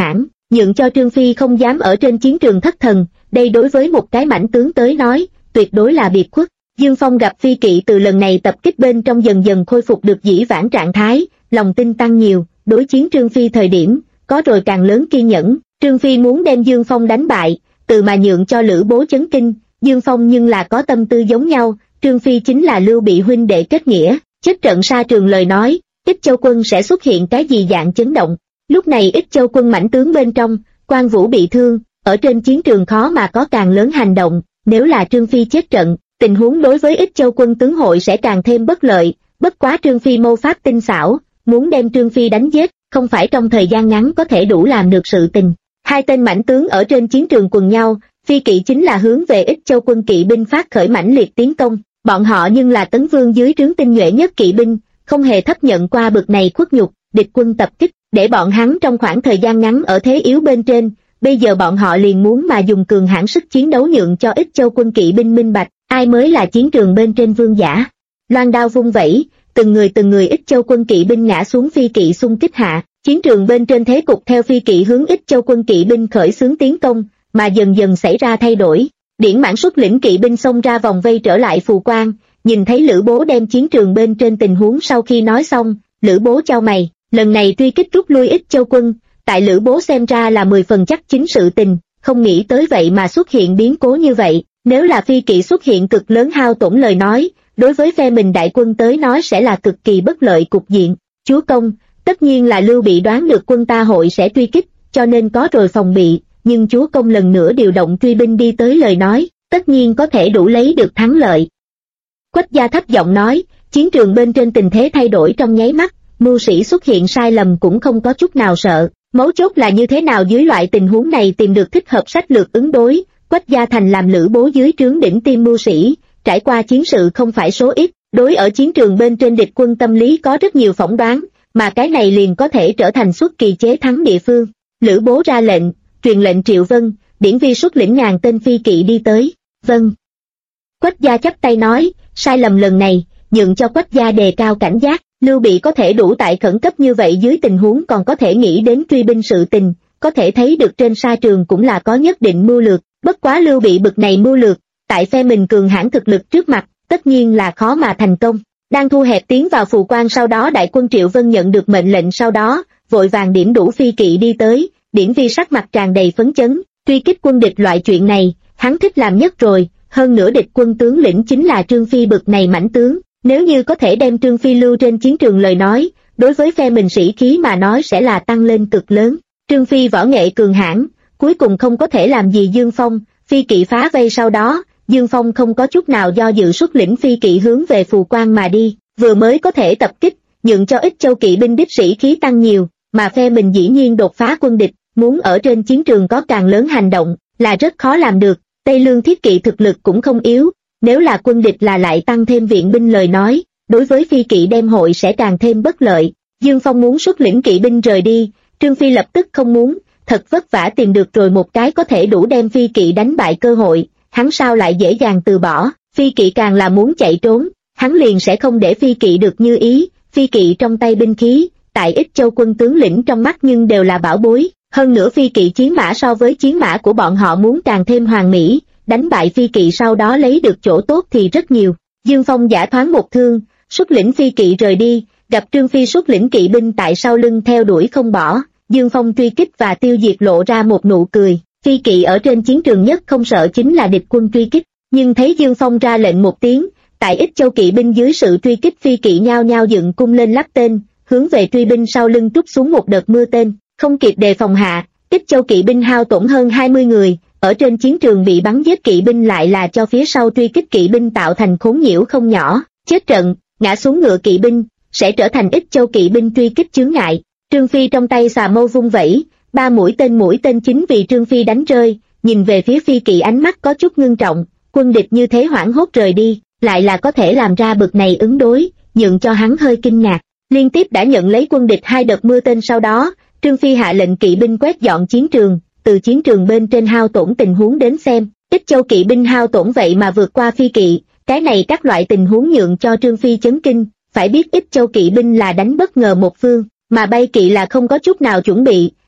Speaker 2: nhượng cho Trương Phi không dám ở trên chiến trường thất thần, đây đối với một cái mãnh tướng tới nói, tuyệt đối là biệt khuất. Dương Phong gặp phi kỵ từ lần này tập kích bên trong dần dần khôi phục được dĩ vãng trạng thái, lòng tin tăng nhiều, đối chiến Trương Phi thời điểm, có rồi càng lớn kiên nhẫn. Trương Phi muốn đem Dương Phong đánh bại, từ mà nhượng cho Lữ Bố chấn kinh, Dương Phong nhưng là có tâm tư giống nhau, Trương Phi chính là Lưu Bị huynh đệ kết nghĩa, chết trận xa trường lời nói, Ích Châu quân sẽ xuất hiện cái gì dạng chấn động. Lúc này Ích Châu quân mãnh tướng bên trong, Quan Vũ bị thương, ở trên chiến trường khó mà có càng lớn hành động, nếu là Trương Phi chết trận, tình huống đối với Ích Châu quân tướng hội sẽ càng thêm bất lợi, bất quá Trương Phi mâu pháp tinh xảo, muốn đem Trương Phi đánh giết, không phải trong thời gian ngắn có thể đủ làm được sự tình. Hai tên mãnh tướng ở trên chiến trường quần nhau, phi kỵ chính là hướng về Ích Châu quân kỵ binh phát khởi mãnh liệt tiến công, bọn họ nhưng là Tấn Vương dưới trướng tinh nhuệ nhất kỵ binh, không hề thấp nhận qua bực này khuất nhục, địch quân tập kích, để bọn hắn trong khoảng thời gian ngắn ở thế yếu bên trên, bây giờ bọn họ liền muốn mà dùng cường hãn sức chiến đấu nhượng cho Ích Châu quân kỵ binh minh bạch, ai mới là chiến trường bên trên vương giả. Loan đao vung vẩy, từng người Ích Châu quân kỵ binh ngã xuống phi kỵ xung kích hạ, chiến trường bên trên thế cục theo phi kỵ hướng Ích Châu quân kỵ binh khởi xướng tiến công, mà dần dần xảy ra thay đổi. Điển Mãn xuất lĩnh kỵ binh xông ra vòng vây trở lại Phù Quan, nhìn thấy Lữ Bố đem chiến trường bên trên tình huống sau khi nói xong, Lữ Bố chau mày, lần này truy kích rút lui Ích Châu quân, tại Lữ Bố xem ra là 10 phần chắc chính sự tình, không nghĩ tới vậy mà xuất hiện biến cố như vậy, nếu là phi kỵ xuất hiện cực lớn hao tổn lời nói, đối với phe mình đại quân tới nói sẽ là cực kỳ bất lợi cục diện. Chúa công, tất nhiên là Lưu Bị đoán được quân ta hội sẽ truy kích, cho nên có rồi phòng bị, nhưng chúa công lần nữa điều động truy binh đi tới lời nói, tất nhiên có thể đủ lấy được thắng lợi. Quách Gia thấp giọng nói, chiến trường bên trên tình thế thay đổi trong nháy mắt, mưu sĩ xuất hiện sai lầm cũng không có chút nào sợ, mấu chốt là như thế nào dưới loại tình huống này tìm được thích hợp sách lược ứng đối. Quách Gia Thành làm Lữ Bố dưới trướng đỉnh tiêm mưu sĩ, trải qua chiến sự không phải số ít, đối ở chiến trường bên trên địch quân tâm lý có rất nhiều phỏng đoán, mà cái này liền có thể trở thành xuất kỳ chế thắng địa phương. Lữ Bố ra lệnh, truyền lệnh Triệu Vân, Điển Vi xuất lĩnh ngàn tên phi kỵ đi tới. Vâng. Quách Gia chắp tay nói, sai lầm lần này, nhượng cho Quách Gia đề cao cảnh giác, Lưu Bị có thể đủ tại khẩn cấp như vậy dưới tình huống còn có thể nghĩ đến truy binh sự tình, có thể thấy được trên sa trường cũng là có nhất định mưu lược, bất quá Lưu Bị bực này mưu lược, tại phe mình cường hãn thực lực trước mặt, tất nhiên là khó mà thành công. Đang thu hẹp tiến vào Phù Quan sau đó đại quân Triệu Vân nhận được mệnh lệnh sau đó, vội vàng điểm đủ phi kỵ đi tới, Điển Vi sắc mặt tràn đầy phấn chấn, truy kích quân địch loại chuyện này, hắn thích làm nhất rồi, hơn nữa địch quân tướng lĩnh chính là Trương Phi bực này mãnh tướng, nếu như có thể đem Trương Phi lưu trên chiến trường lời nói, đối với phe mình sĩ khí mà nói sẽ là tăng lên cực lớn. Trương Phi võ nghệ cường hãn, cuối cùng không có thể làm gì Dương Phong, phi kỵ phá vây sau đó, Dương Phong không có chút nào do dự xuất lĩnh phi kỵ hướng về Phù Quan mà đi, vừa mới có thể tập kích, nhượng cho Ích Châu kỵ binh đích sĩ khí tăng nhiều, mà phe mình dĩ nhiên đột phá quân địch, muốn ở trên chiến trường có càng lớn hành động, là rất khó làm được. Tây Lương thiết kỵ thực lực cũng không yếu, nếu là quân địch là lại tăng thêm viện binh lời nói, đối với phi kỵ đem hội sẽ càng thêm bất lợi. Dương Phong muốn xuất lĩnh kỵ binh rời đi, Trương Phi lập tức không muốn, thật vất vả tìm được rồi một cái có thể đủ đem phi kỵ đánh bại cơ hội, hắn sao lại dễ dàng từ bỏ, phi kỵ càng là muốn chạy trốn, hắn liền sẽ không để phi kỵ được như ý, phi kỵ trong tay binh khí, tại Ích Châu quân tướng lĩnh trong mắt nhưng đều là bảo bối, hơn nữa phi kỵ chiến mã so với chiến mã của bọn họ muốn càng thêm hoàn mỹ, đánh bại phi kỵ sau đó lấy được chỗ tốt thì rất nhiều. Dương Phong giả thoáng một thương, xuất lĩnh phi kỵ rời đi, gặp Trương Phi xuất lĩnh kỵ binh tại sau lưng theo đuổi không bỏ, Dương Phong truy kích và tiêu diệt lộ ra một nụ cười, phi kỵ ở trên chiến trường nhất không sợ chính là địch quân truy kích, nhưng thấy Dương Phong ra lệnh một tiếng, tại Ích Châu kỵ binh dưới sự truy kích phi kỵ nhao nhao dựng cung lên lắp tên, hướng về truy binh sau lưng trút xuống một đợt mưa tên, không kịp đề phòng hạ, Ích Châu kỵ binh hao tổn hơn 20 người, ở trên chiến trường bị bắn giết kỵ binh lại là cho phía sau truy kích kỵ binh tạo thành khốn nhiễu không nhỏ, chết trận, ngã xuống ngựa kỵ binh, sẽ trở thành Ích Châu kỵ binh truy kích chướng ngại. Trương Phi trong tay xà mâu vung vẩy, 3 mũi tên chính vì Trương Phi đánh rơi, nhìn về phía phi kỵ ánh mắt có chút ngưng trọng, quân địch như thế hoảng hốt rời đi, lại là có thể làm ra bực này ứng đối, nhượng cho hắn hơi kinh ngạc. Liên tiếp đã nhận lấy quân địch 2 đợt mưa tên sau đó, Trương Phi hạ lệnh kỵ binh quét dọn chiến trường, từ chiến trường bên trên hao tổn tình huống đến xem, Ích Châu kỵ binh hao tổn vậy mà vượt qua phi kỵ, cái này các loại tình huống nhượng cho Trương Phi chấn kinh, phải biết Ích Châu kỵ binh là đánh bất ngờ một phương, mà bay kỵ là không có chút nào chuẩn bị,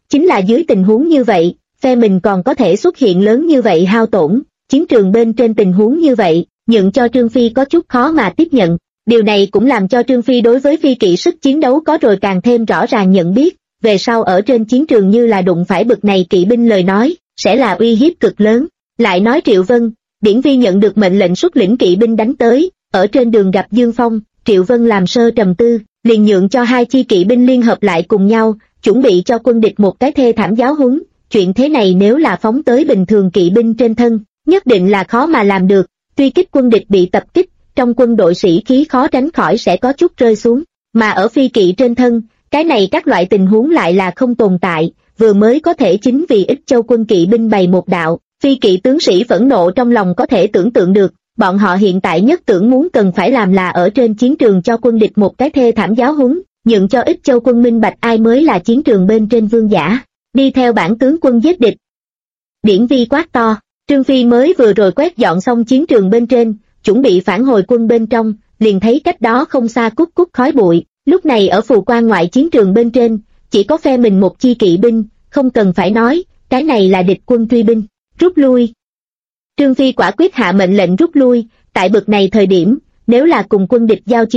Speaker 2: chính là dưới tình huống như vậy, phe mình còn có thể xuất hiện lớn như vậy hao tổn, chiến trường bên trên tình huống như vậy, nhận cho Trương Phi có chút khó mà tiếp nhận. Điều này cũng làm cho Trương Phi đối với phi kỵ sức chiến đấu có rồi càng thêm rõ ràng nhận biết, về sau ở trên chiến trường như là đụng phải bực này kỵ binh lời nói, sẽ là uy hiếp cực lớn. Lại nói Triệu Vân, Điển Vi nhận được mệnh lệnh xuất lĩnh kỵ binh đánh tới, ở trên đường gặp Dương Phong, Triệu Vân làm sơ trầm tư, liền nhượng cho hai chi kỵ binh liên hợp lại cùng nhau, chuẩn bị cho quân địch một cái thê thảm giáo huấn. Chuyện thế này nếu là phóng tới bình thường kỵ binh trên thân, nhất định là khó mà làm được, tuy kích quân địch bị tập kích, trong quân đội sĩ khí khó tránh khỏi sẽ có chút rơi xuống, mà ở phi kỵ trên thân, cái này các loại tình huống lại là không tồn tại, vừa mới có thể chính vì Ích Châu quân kỵ binh bày một đạo, phi kỵ tướng sĩ phẫn nộ trong lòng có thể tưởng tượng được, bọn họ hiện tại nhất tưởng muốn cần phải làm là ở trên chiến trường cho quân địch một cái thê thảm giáo huấn, nhượng cho Ích Châu quân minh bạch ai mới là chiến trường bên trên vương giả, đi theo bản tướng quân giết địch. Điển Vi quát to, Trương Phi mới vừa rồi quét dọn xong chiến trường bên trên, chuẩn bị phản hồi quân bên trong, liền thấy cách đó không xa cút cút khói bụi, lúc này ở phù quan ngoại chiến trường bên trên, chỉ có phe mình một chi kỵ binh, không cần phải nói, cái này là địch quân truy binh, rút lui. Trương Phi quả quyết hạ mệnh lệnh rút lui, tại bực này thời điểm, nếu là cùng quân địch giao chiến